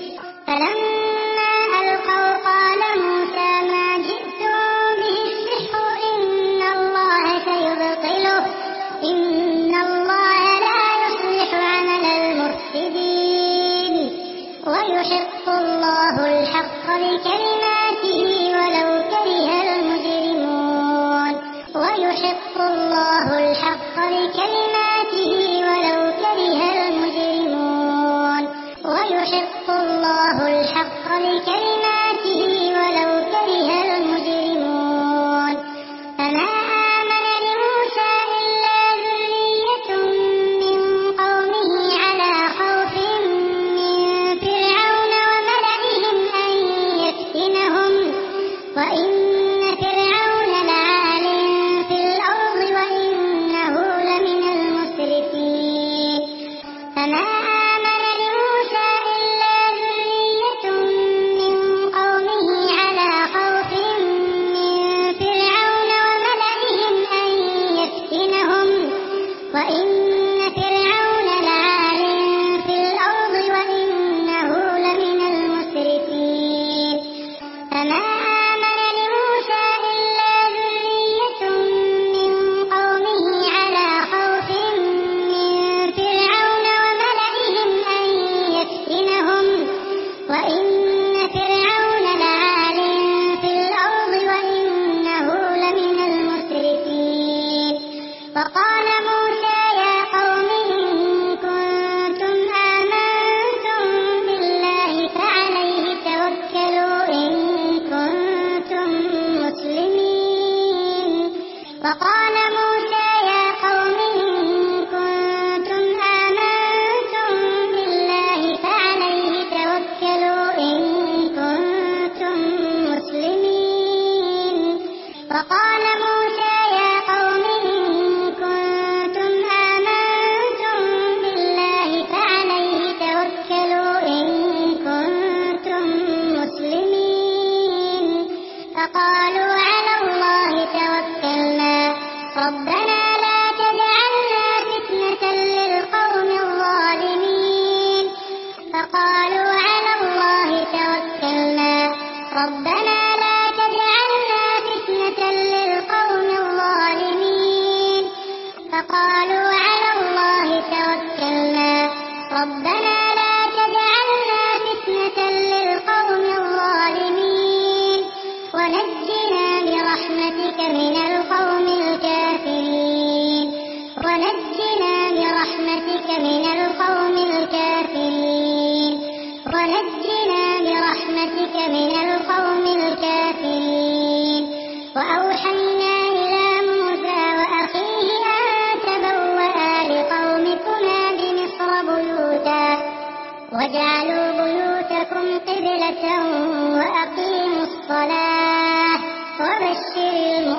فلما ألقوا قال موسى ما جئتم به السحر إن الله سيبطله إن الله لا يصلح عمل المفسدين ويحق الله الحق بكلماته ولو كره المجرمون ويحق الله الحق بكلماته ولو كره المجرمون ويحق الله الحق بكلماته ولو كره المجرمون فما آمن لموسى إلا ذرية من قومه على خوف من فرعون وملئهم أن يفتنهم وإن فرعون لعال في الأرض وإنه لمن المسرفين فما آمن لموسى إلا ذرية من قومه على خوف من فرعون وملئهم أن يفتنهم وإن فرعون لعال في الأرض وإنه لمن المسرفين فما آمن لموسى إلا ذرية من قومه على خوف من فرعون وملئهم أن يفتنهم وإن فرعون لعال في الأرض وإنه لمن المسرفين وقال موسى يا قوم إن كنتم آمنتم بالله فعليه توكلوا إن كنتم مسلمين وقال موسى يا قوم إن كنتم آمنتم بالله فعليه توكلوا إن كنتم مسلمين وقال موسى يا قوم إن كنتم آمنتم بالله فعليه توكلوا إن كنتم مسلمين فقالوا على الله توكلنا ربنا لا تجعلنا فتنة للقوم الظالمين فقالوا على الله توكلنا ربنا لا تجعلنا فتنة للقوم الظالمين فقالوا على الله توكلنا ربنا لا تجعلنا فتنة للقوم الظالمين ونجنا برحمتك من القوم الكافرين ونجنا برحمتك من القوم الكافرين ونجنا برحمتك من القوم الكافرين وأوحينا إلى موسى وأخيه أن تبوأ لقومكما بمصر بيوتا وجعلوا بيوتكم قبلة وأقيموا الصلاة وبشر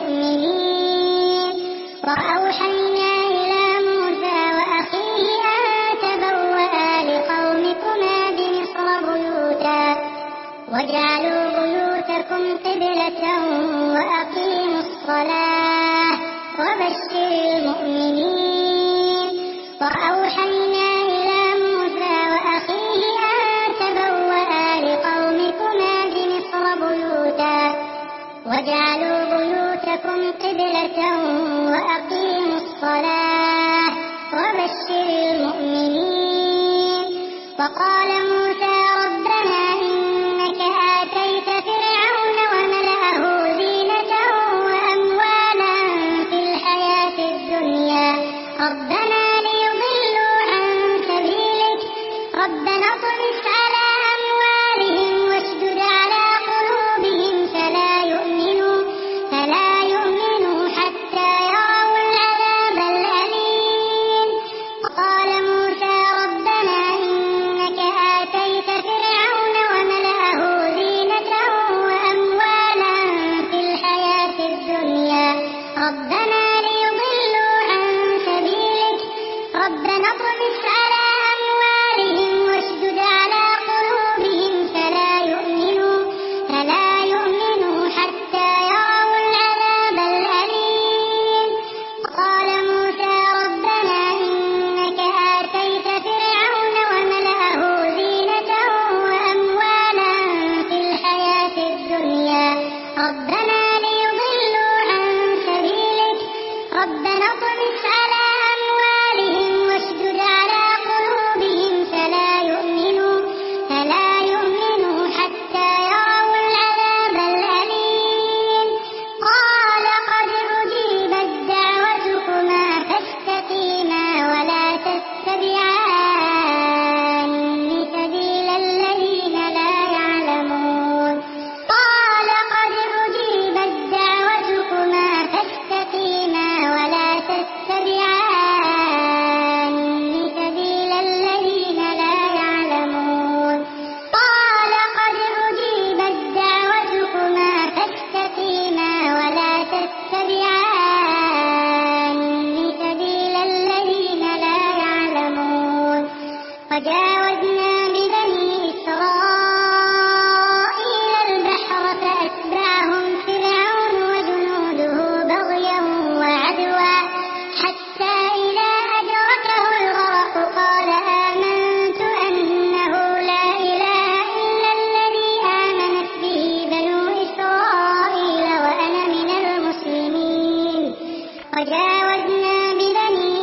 المؤمنين. وأوحينا إلى موسى وأخيه أن تبوأ لقومكما بمصر بيوتا وجعلوا بيوتكم قبلة وأقيموا الصلاة وبشر المؤمنين. وأوحينا إلى موسى وأخيه أن تبوأ لقومكما بمصر بيوتا وجعلوا بيوتكم قبلة وأقيموا الصلاة وبشر المؤمنين. وقال موسى ربنا إنك آتيت فرعون وملأه زينة وأموالا في الحياة الدنيا ربنا ليضلوا عن سبيلك ربنا اطمس على أموالهم واشدد على قلوبهم فلا يؤمنوا فلا يؤمنوا حتى يروا العذاب الأليم. وقال موسى ربنا إنك آتيت فرعون وملأه زينة وأموالا في الحياة الدنيا ربنا ليضلوا عن سبيلك ربنا اطمس على أموالهم واشدد على قلوبهم فلا يؤمنوا فلا يؤمنوا حتى يروا العذاب الأليم. وقال موسى ربنا إنك آتيت فرعون وملأه زينة وأموالا في الحياة الدنيا ربنا ليضلوا عن سبيلك ربنا اطمس على أموالهم واشدد على قلوبهم فلا يؤمنوا فلا يؤمنوا حتى يروا العذاب الأليم. قال قد أجيبت دعوتكما فاستقيما ولا تتبعان سبيل الذين لا يعلمون. قال قد أجيبت دعوتكما فاستقيما ولا تتبعان سبيل الذين لا يعلمون. قال قد أجيبت دعوتكما فاستقيما ولا تتبعان سبيل الذين لا يعلمون. وجاوزنا ببني إسرائيل البحر فأتبعهم فرعون وجنوده بغيا وعدوا حتى إذا أدركه الغرق قال آمنت أنه لا إله إلا الذي آمنت به بنو إسرائيل وأنا من المسلمين. وجاوزنا ببني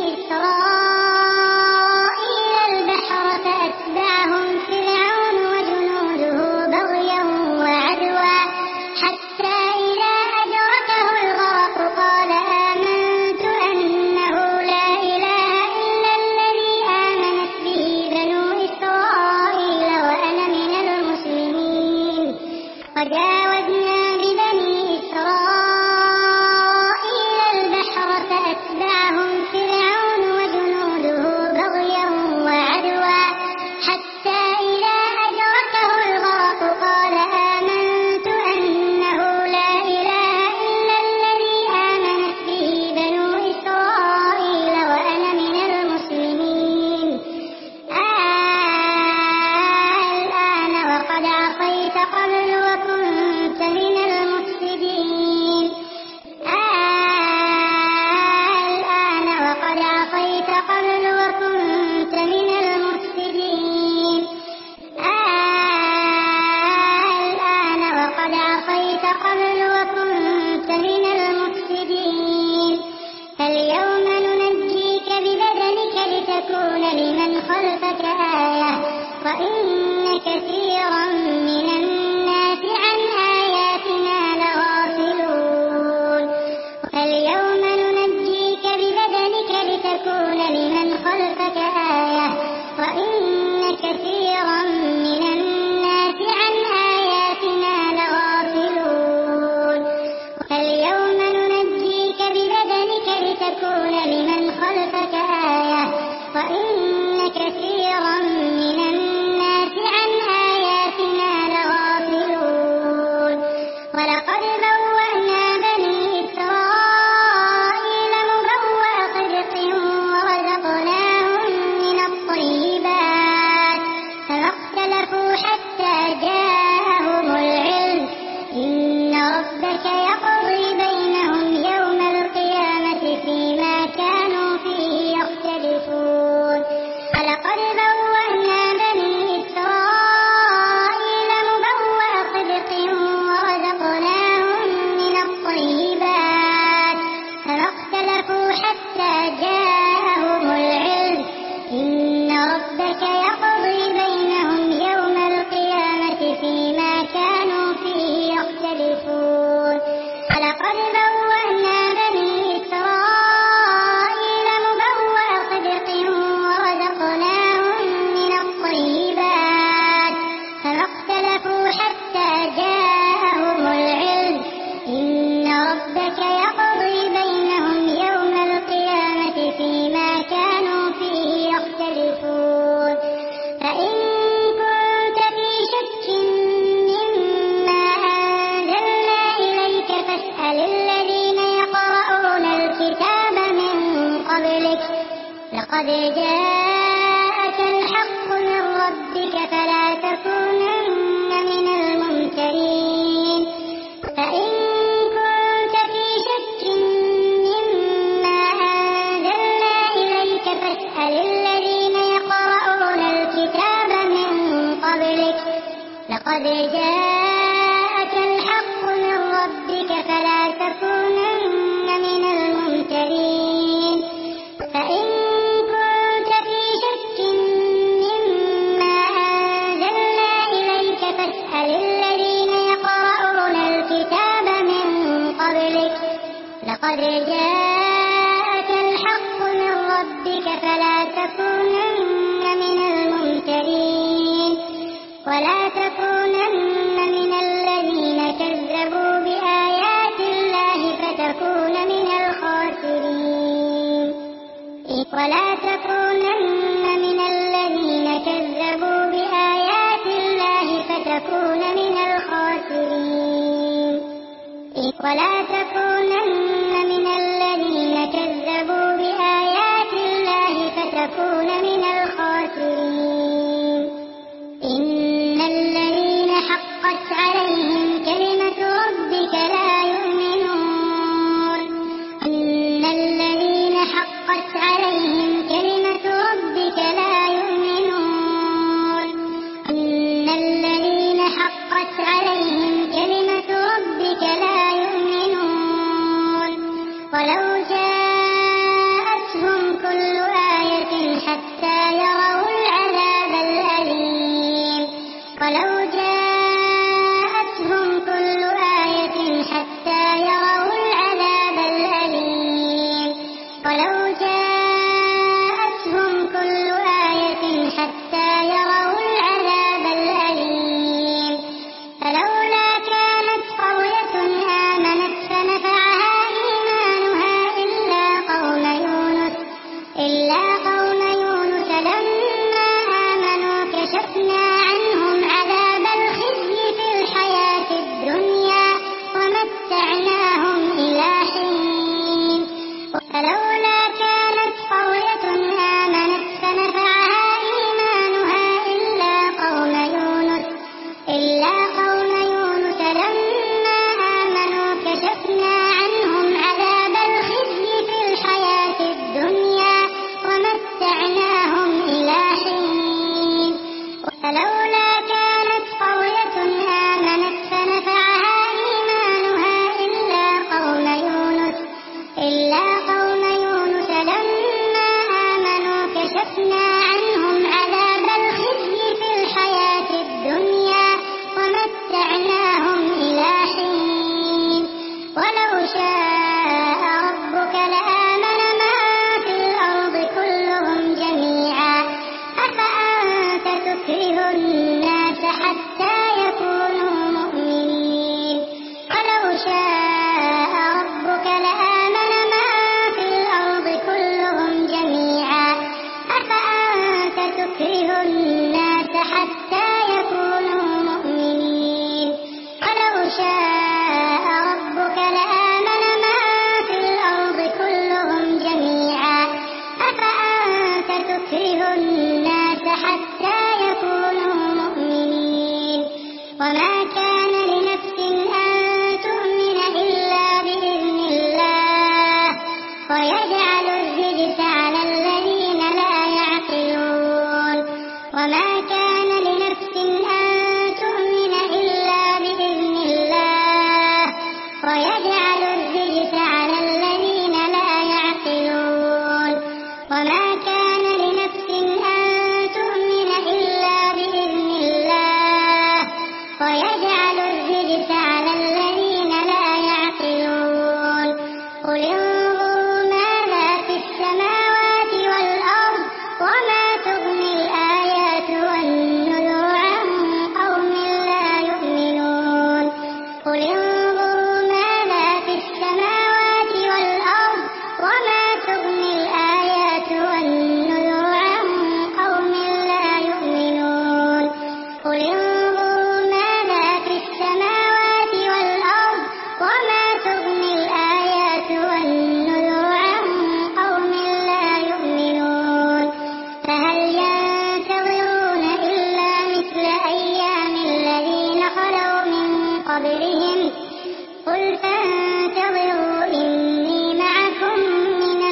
إسرائيل البحر فأتبعهم فرعون وجنوده بغيا وعدوا حتى إذا أدركه الغرق قال آمنت أنه لا إله إلا الذي آمنت به بنو إسرائيل وأنا من المسلمين. وجاوزنا ببني إسرائيل البحر فأتبعهم فرعون وجنوده بغيا وعدوا حتى إذا أدركه الغرق قال آمنت أنه لا إله إلا الذي آمنت به بنو إسرائيل وأنا من المسلمين. الآن وقد عصيت قبل وكنت من المفسدين. الآن وقد عصيت قبل وكنت من المفسدين. الآن وقد عصيت قبل وكنت من المفسدين. فاليوم ننجيك ببدنك لتكون لمن خلفك آية وإن كثيرا من الناس عن آياتنا لغافلون. فاليوم ننجيك ببدنك لتكون لمن خلفك آية وإن كثيرا من الناس عن آياتنا لغافلون. فاليوم ننجيك ببدنك لتكون لمن خلفك آية وإن كثيرا من الناس لقد جاءك الحق من ربك فلا تكونن من الممترين فإن كنت في شك مما أنزلنا إليك فاسأل الذين يقرؤون الكتاب من قبلك لقد جاءك الحق من ربك فلا تكونن من الممترين فإن كنت في شك مما أنزلنا إليك فاسأل الذين يقرؤون الكتاب من قبلك لقد جاءك الحق من ربك فلا تكونن من الممترين ولا تكونن من الذين كذبوا بآيات الله فتكون من الخاسرين ولا تكونن من الذين كذبوا بآيات الله فتكون من الخاسرين ولا تكونن من الذين كذبوا بآيات الله فتكون من الخاسرين إن الذين حقت عليهم كلمة ربك لا يؤمنون إن الذين حقت عليهم كلمة ربك لا يؤمنون إن الذين حقت عليهم كلمة ربك لا يؤمنون ولو جاءتهم كل آية حتى يروا العذاب الأليم ولو جاءتهم كل آية حتى يروا العذاب الأليم ولو جاءتهم كل آية حتى يروا العذاب الأليم فلولا كانت قرية آمنت فنفعها إيمانها إلا قوم يونس إلا قوم يونس لما آمنوا كشفنا عنهم عذاب الخزي في الحياة الدنيا ومتعناهم إلى حين فلولا كانت قرية آمنت فنفعها إيمانها إلا قوم يونس إلا قوم يونس لما آمنوا كشفنا عنهم عذاب الخزي في الحياة الدنيا ومتعناهم إلى حين ولولا كانت قرية آمنت فنفعها إيمانها إلا قوم يونس إلا قوم يونس لما آمنوا كشفنا عنهم عذاب الخزي في الحياة الدنيا ومتعناهم إلى حين ولو شاء ربك لآمن من في الأرض كلهم جميعا أفأنت تكره الناس حتى يكونوا مؤمنين ولو شاء ربك لآمن من في الأرض كلهم جميعا أفأنت تكره الناس حتى يكونوا مؤمنين ولو شاء ربك لآمن من في الأرض كلهم جميعا أفأنت تكره الناس حتى يكونوا مؤمنين قبلهم قل فانتظروا إني معكم من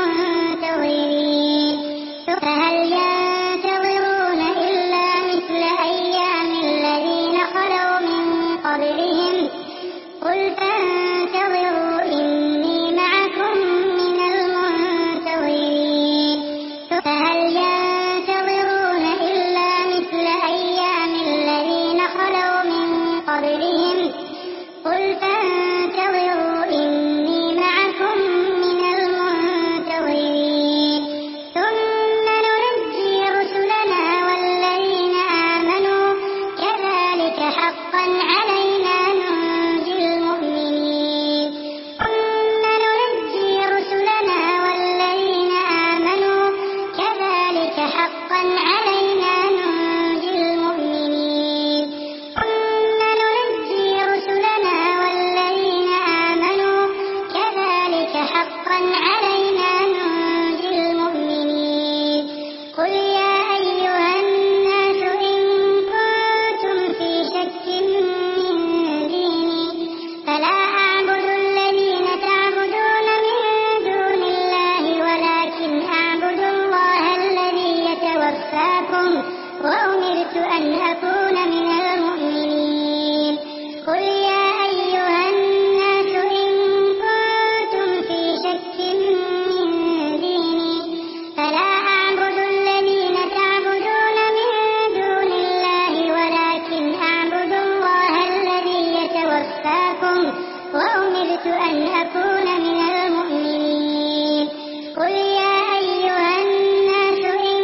المنتظرين فهل ينتظرون إلا مثل أيام الذين خلوا من قبلهم قل فانتظروا إني معكم من المنتظرين فهل ينتظرون إلا مثل أيام الذين خلوا من قبلهم قل فانتظروا إني معكم من المنتظرين ثم ننجي رسلنا والذين آمنوا كذلك حقا علينا ننجي المؤمنين ثم ننجي رسلنا والذين آمنوا كذلك حقا علينا ننجي المؤمنين ثم ننجي رسلنا والذين آمنوا كذلك حقا علينا ننجي المؤمنين قل يا أيها الناس إن كنتم في شك من ديني فلا أعبد الذين تعبدون من دون الله ولكن أعبد الله الذي يتوفاكم وأمرت أن أكون من المؤمنين قل يا أيها الناس إن كنتم في شك من ديني فلا أعبد الذين تعبدون من دون الله ولكن أعبد الله الذي يتوفاكم وأمرت أن أكون من المؤمنين قل يا أيها الناس إن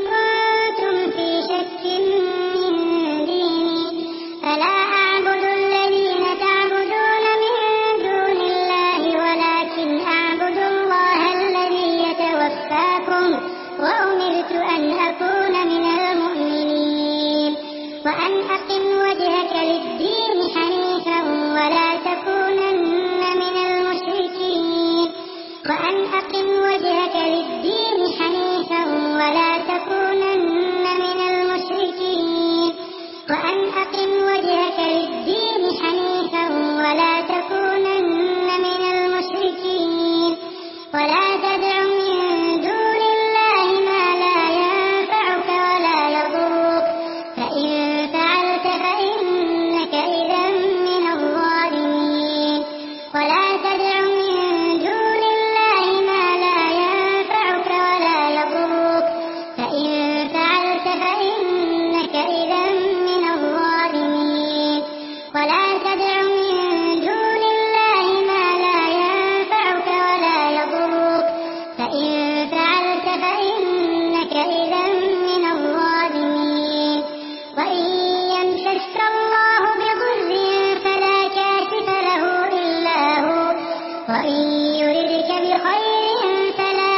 كنتم في شك من ديني فلا أعبد الذين تعبدون من دون الله ولكن أعبد الله الذي يتوفاكم وأمرت أن أكون من المؤمنين وأن أقم وجهك للدين حنيفا ولا تكونن من المشركين وأن أقم وجهك للدين حنيفا ولا تكونن من المشركين وأن أقم وجهك للدين حنيفا ولا تكونن من المشركين ولا تدع من دون الله ما لا ينفعك ولا يضرك فإن فعلت فإنك إذا من الظالمين ولا تدع من دون الله ما لا ينفعك ولا يضرك فإن فعلت فإنك إذا من الظالمين ولا تدع من دون الله ما لا ينفعك ولا يضرك فإن فعلت فإنك إذا من الظالمين وإن يمسسك الله بضر فلا كاشف له إلا هو وإن يردك بخير فلا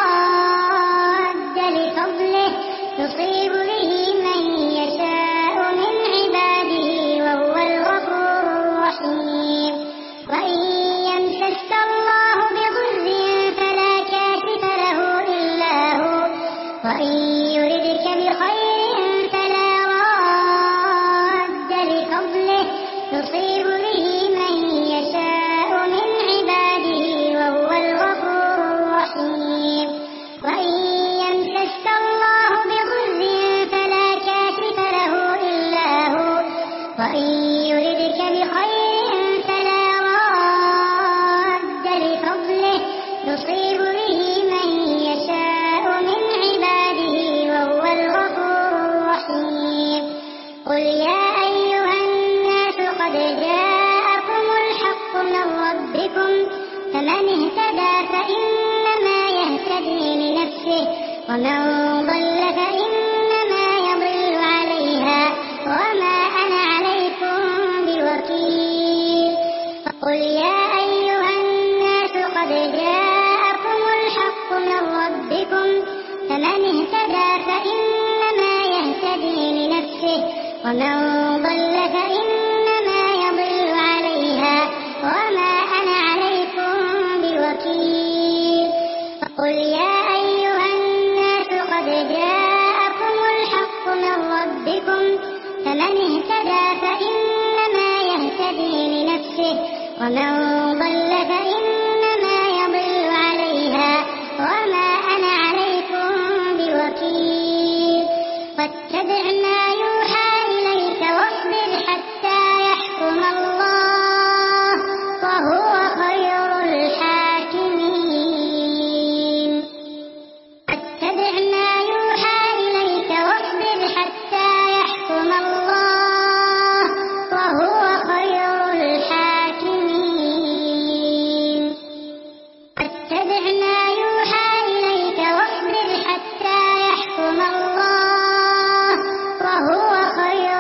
راد لفضله يصيب به من يشاء من عباده وهو الغفور الرحيم وإن يمسسك الله بضر فلا كاشف له إلا هو وإن يردك بخير فلا راد لفضله يصيب به من يشاء من عباده وهو الغفور الرحيم وإن يمسسك الله بضر فلا كاشف له إلا هو وإن يردك بخير فلا راد لفضله يصيب به من يشاء من عباده وهو الغفور الرحيم قل يا أيها الناس قد جاءكم الحق من ربكم فمن اهتدى فإنما يهتدي لنفسه ومن ضل فإنما يضل عليها وما أنا عليكم بوكيل قل يا أيها الناس قد جاءكم الحق من ربكم فمن اهتدى فإنما يهتدي لنفسه ومن ضل فإنما يضل عليها وما أنا عليكم بوكيل قل يا أيها الناس قد جاءكم الحق من ربكم فمن اهتدى فإنما يهتدي ومن ضل فإنما يضل عليها وما أنا عليكم بوكيل واتبع ما يوحى إليك واصبر حتى يحكم الله وهو خير الحاكمين واتبع ما يوحى إليك واصبر حتى يحكم الله وهو خير الحاكمين واتبع ما يوحى إليك واصبر حتى يحكم الله وهو خير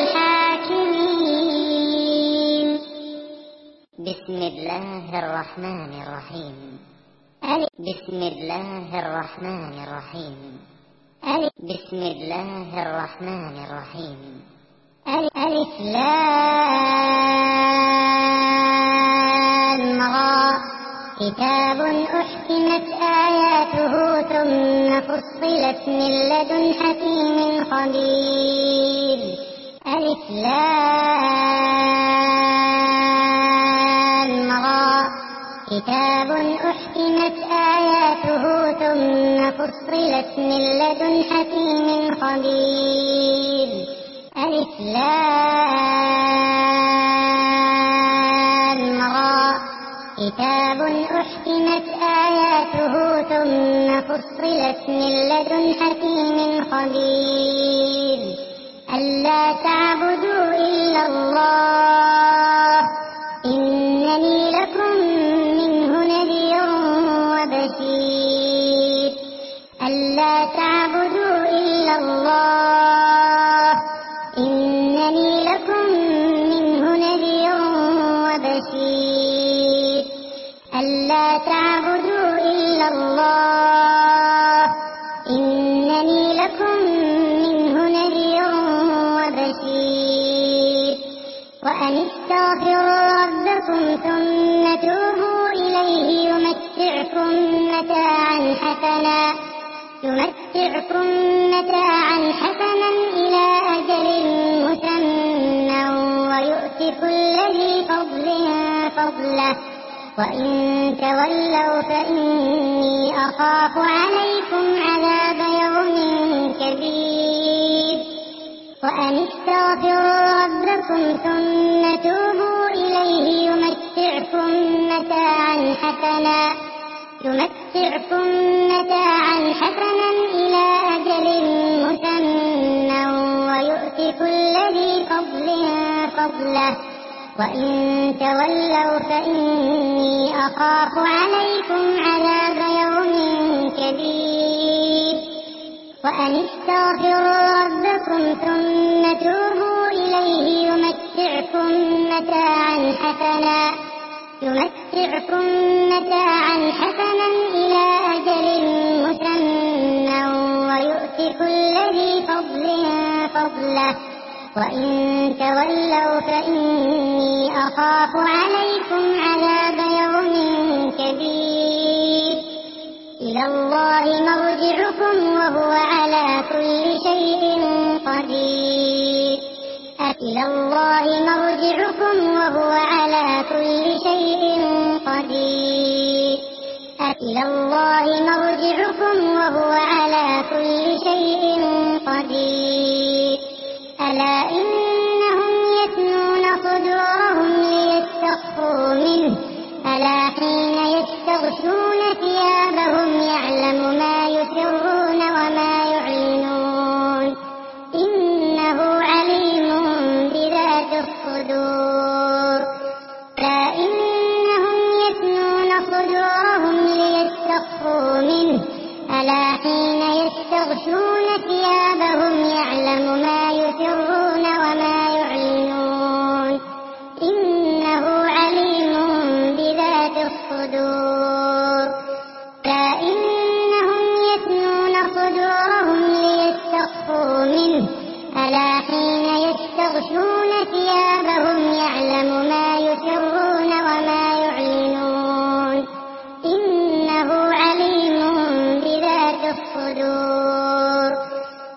الحاكمين بسم الله الرحمن الرحيم بسم الله الرحمن الرحيم بسم الله الرحمن الرحيم ألف لام را كتاب أحكمت آياته ثم فصلت من لدن حكيم خبير ألف لام را كتاب أحكمت آياته ثم فصلت من لدن حكيم خبير ألف لام را كتاب أحكمت آياته ثم فصلت من لدن حكيم خبير ألا تعبدوا إلا الله إنني لكم منه نذير وبشير ألا تعبدوا إلا الله إنني لكم منه نذير وبشير ألا تعبدوا إلا الله إنني لكم منه نذير وبشير وأن استغفروا ربكم ثم توبوا إليه يمتعكم متاعا حسنا يمتعكم متاعا حسنا إلى أجل مسمى ويؤت كل ذي فضل فضله وإن تولوا فإني أخاف عليكم عذاب يوم كبير وأن استغفروا ربكم ثم توبوا إليه يمتعكم متاعا حسنا يمتعكم متاعا حسنا إلى أجل مسمى ويؤت كل ذي فضل فضله وإن تولوا فإني أخاف عليكم عذاب يوم كبير وأن استغفروا ربكم ثم توبوا إليه يمتعكم متاعا حسنا يمتعكم متاعا حسنا إلى أجل مسمى ويؤت كل ذي فضل فضله وإن تولوا فإني أخاف عليكم عذاب يوم كبير إلى الله مرجعكم وهو على كل شيء قدير إلى الله مرجعكم وهو على كل شيء قدير إلى الله مرجعكم وهو على كل شيء قدير ألا إنهم يثنون صدورهم ليستخفوا منه ألا حين يستغشون ثيابهم يعلم ما يسرون وما يعلنون إنه عليم بذات الصدور ألا إنهم يثنون صدورهم ليستخفوا منه ألا حين يستغشون ثيابهم يعلم ما يسرون وما يعلنون إنه عليم بذات الصدور